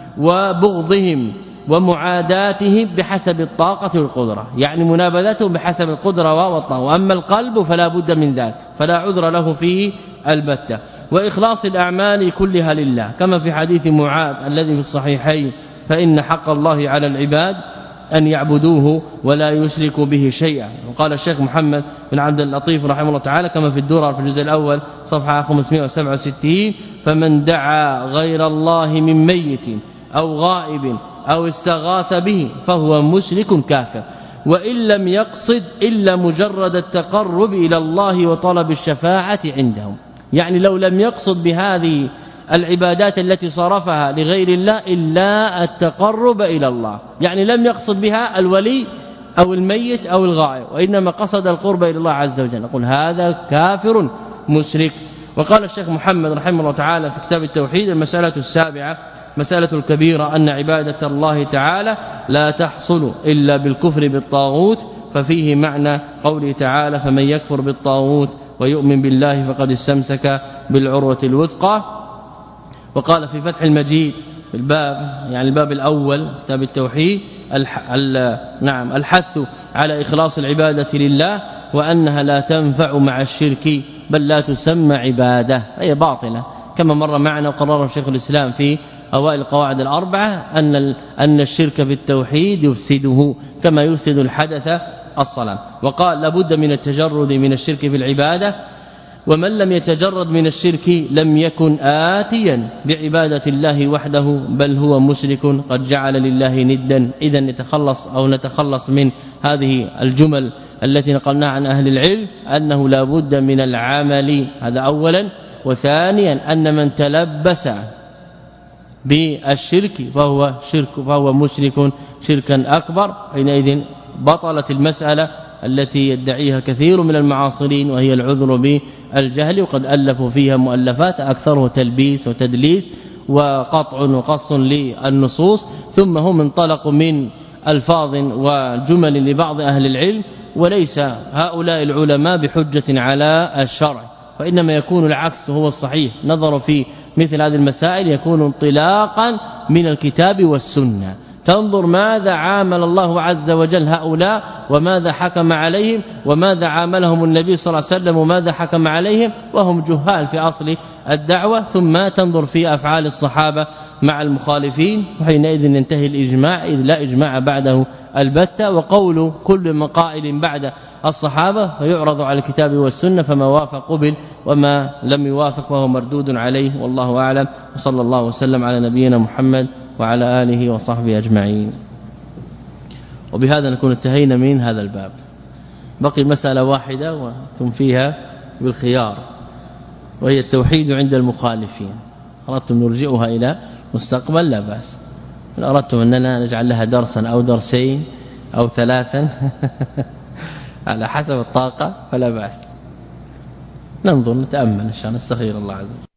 وبغضهم ومعاداتهم بحسب الطاقة والقدرة، يعني منابذتهم بحسب القدرة والطاقة. وأما القلب فلا بد من ذلك، فلا عذر له فيه البتة. وإخلاص الأعمال كلها لله، كما في حديث معاذ الذي في الصحيحين: فإن حق الله على العباد أن يعبدوه ولا يشركوا به شيئا. وقال الشيخ محمد بن عبد اللطيف رحمه الله تعالى كما في الدرر في الجزء الأول صفحة خمسمائة وسبعة وستين: فمن دعا غير الله من ميت أو غائب أو استغاث به فهو مشرك كافر، وإن لم يقصد إلا مجرد التقرب إلى الله وطلب الشفاعة عندهم. يعني لو لم يقصد بهذه العبادات التي صرفها لغير الله إلا التقرب إلى الله، يعني لم يقصد بها الولي أو الميت أو الغائب، وإنما قصد القرب إلى الله عز وجل، نقول هذا كافر مشرك. وقال الشيخ محمد رحمه الله تعالى في كتاب التوحيد: المسألة السابعة مسألة الكبيرة أن عبادة الله تعالى لا تحصل إلا بالكفر بالطاغوت، ففيه معنى قوله تعالى: فمن يكفر بالطاغوت ويؤمن بالله فقد استمسك بالعروة الوثقى. وقال في فتح المجيد الباب يعني الباب الأول كتاب التوحيد: الح... ال... نعم الحث على إخلاص العبادة لله، وأنها لا تنفع مع الشرك بل لا تسمى عبادة، هي باطلة، كما مر معنا وقرره شيخ الإسلام في أوائل القواعد الأربعة أن أن الشرك بالتوحيد يفسده كما يفسد الحدث الصلاة. وقال لابد من التجرد من الشرك في العبادة، ومن لم يتجرد من الشرك لم يكن آتيا بعبادة الله وحده بل هو مشرك قد جعل لله ندا. إذا نتخلص أو نتخلص من هذه الجمل التي نقلناها عن أهل العلم أنه لا بد من العمل، هذا أولا. وثانيا أن من تلبس بالشرك فهو شرك فهو مشرك شركا أكبر، حينئذ بطلت المسألة التي يدعيها كثير من المعاصرين وهي العذر بالجهل، وقد ألفوا فيها مؤلفات أكثره تلبيس وتدليس وقطع وقص للنصوص، ثم هم انطلقوا من ألفاظ وجمل لبعض أهل العلم، وليس هؤلاء العلماء بحجة على الشرع، وإنما يكون العكس هو الصحيح. نظر في مثل هذه المسائل يكون انطلاقا من الكتاب والسنة، تنظر ماذا عامل الله عز وجل هؤلاء وماذا حكم عليهم وماذا عاملهم النبي صلى الله عليه وسلم وماذا حكم عليهم وهم جهال في أصل الدعوة، ثم تنظر في أفعال الصحابة مع المخالفين، وحينئذ ينتهي الإجماع إذ لا إجماع بعده البتة. وقول كل من قائل بعد الصحابة فيعرض على الكتاب والسنة، فما وافق قبل وما لم يوافق فهو مردود عليه، والله أعلم. وصلى الله وسلم على نبينا محمد وعلى آله وصحبه أجمعين. وبهذا نكون انتهينا من هذا الباب. بقي مسألة واحدة وثم فيها بالخيار، وهي التوحيد عند المخالفين. أردتم نرجئها إلى مستقبل لا بأس، إن أردتم أننا نجعل لها درسا أو درسين أو ثلاثا على حسب الطاقة فلا بأس، ننظر نتأمل إن شاء الله، نستخير الله عز وجل.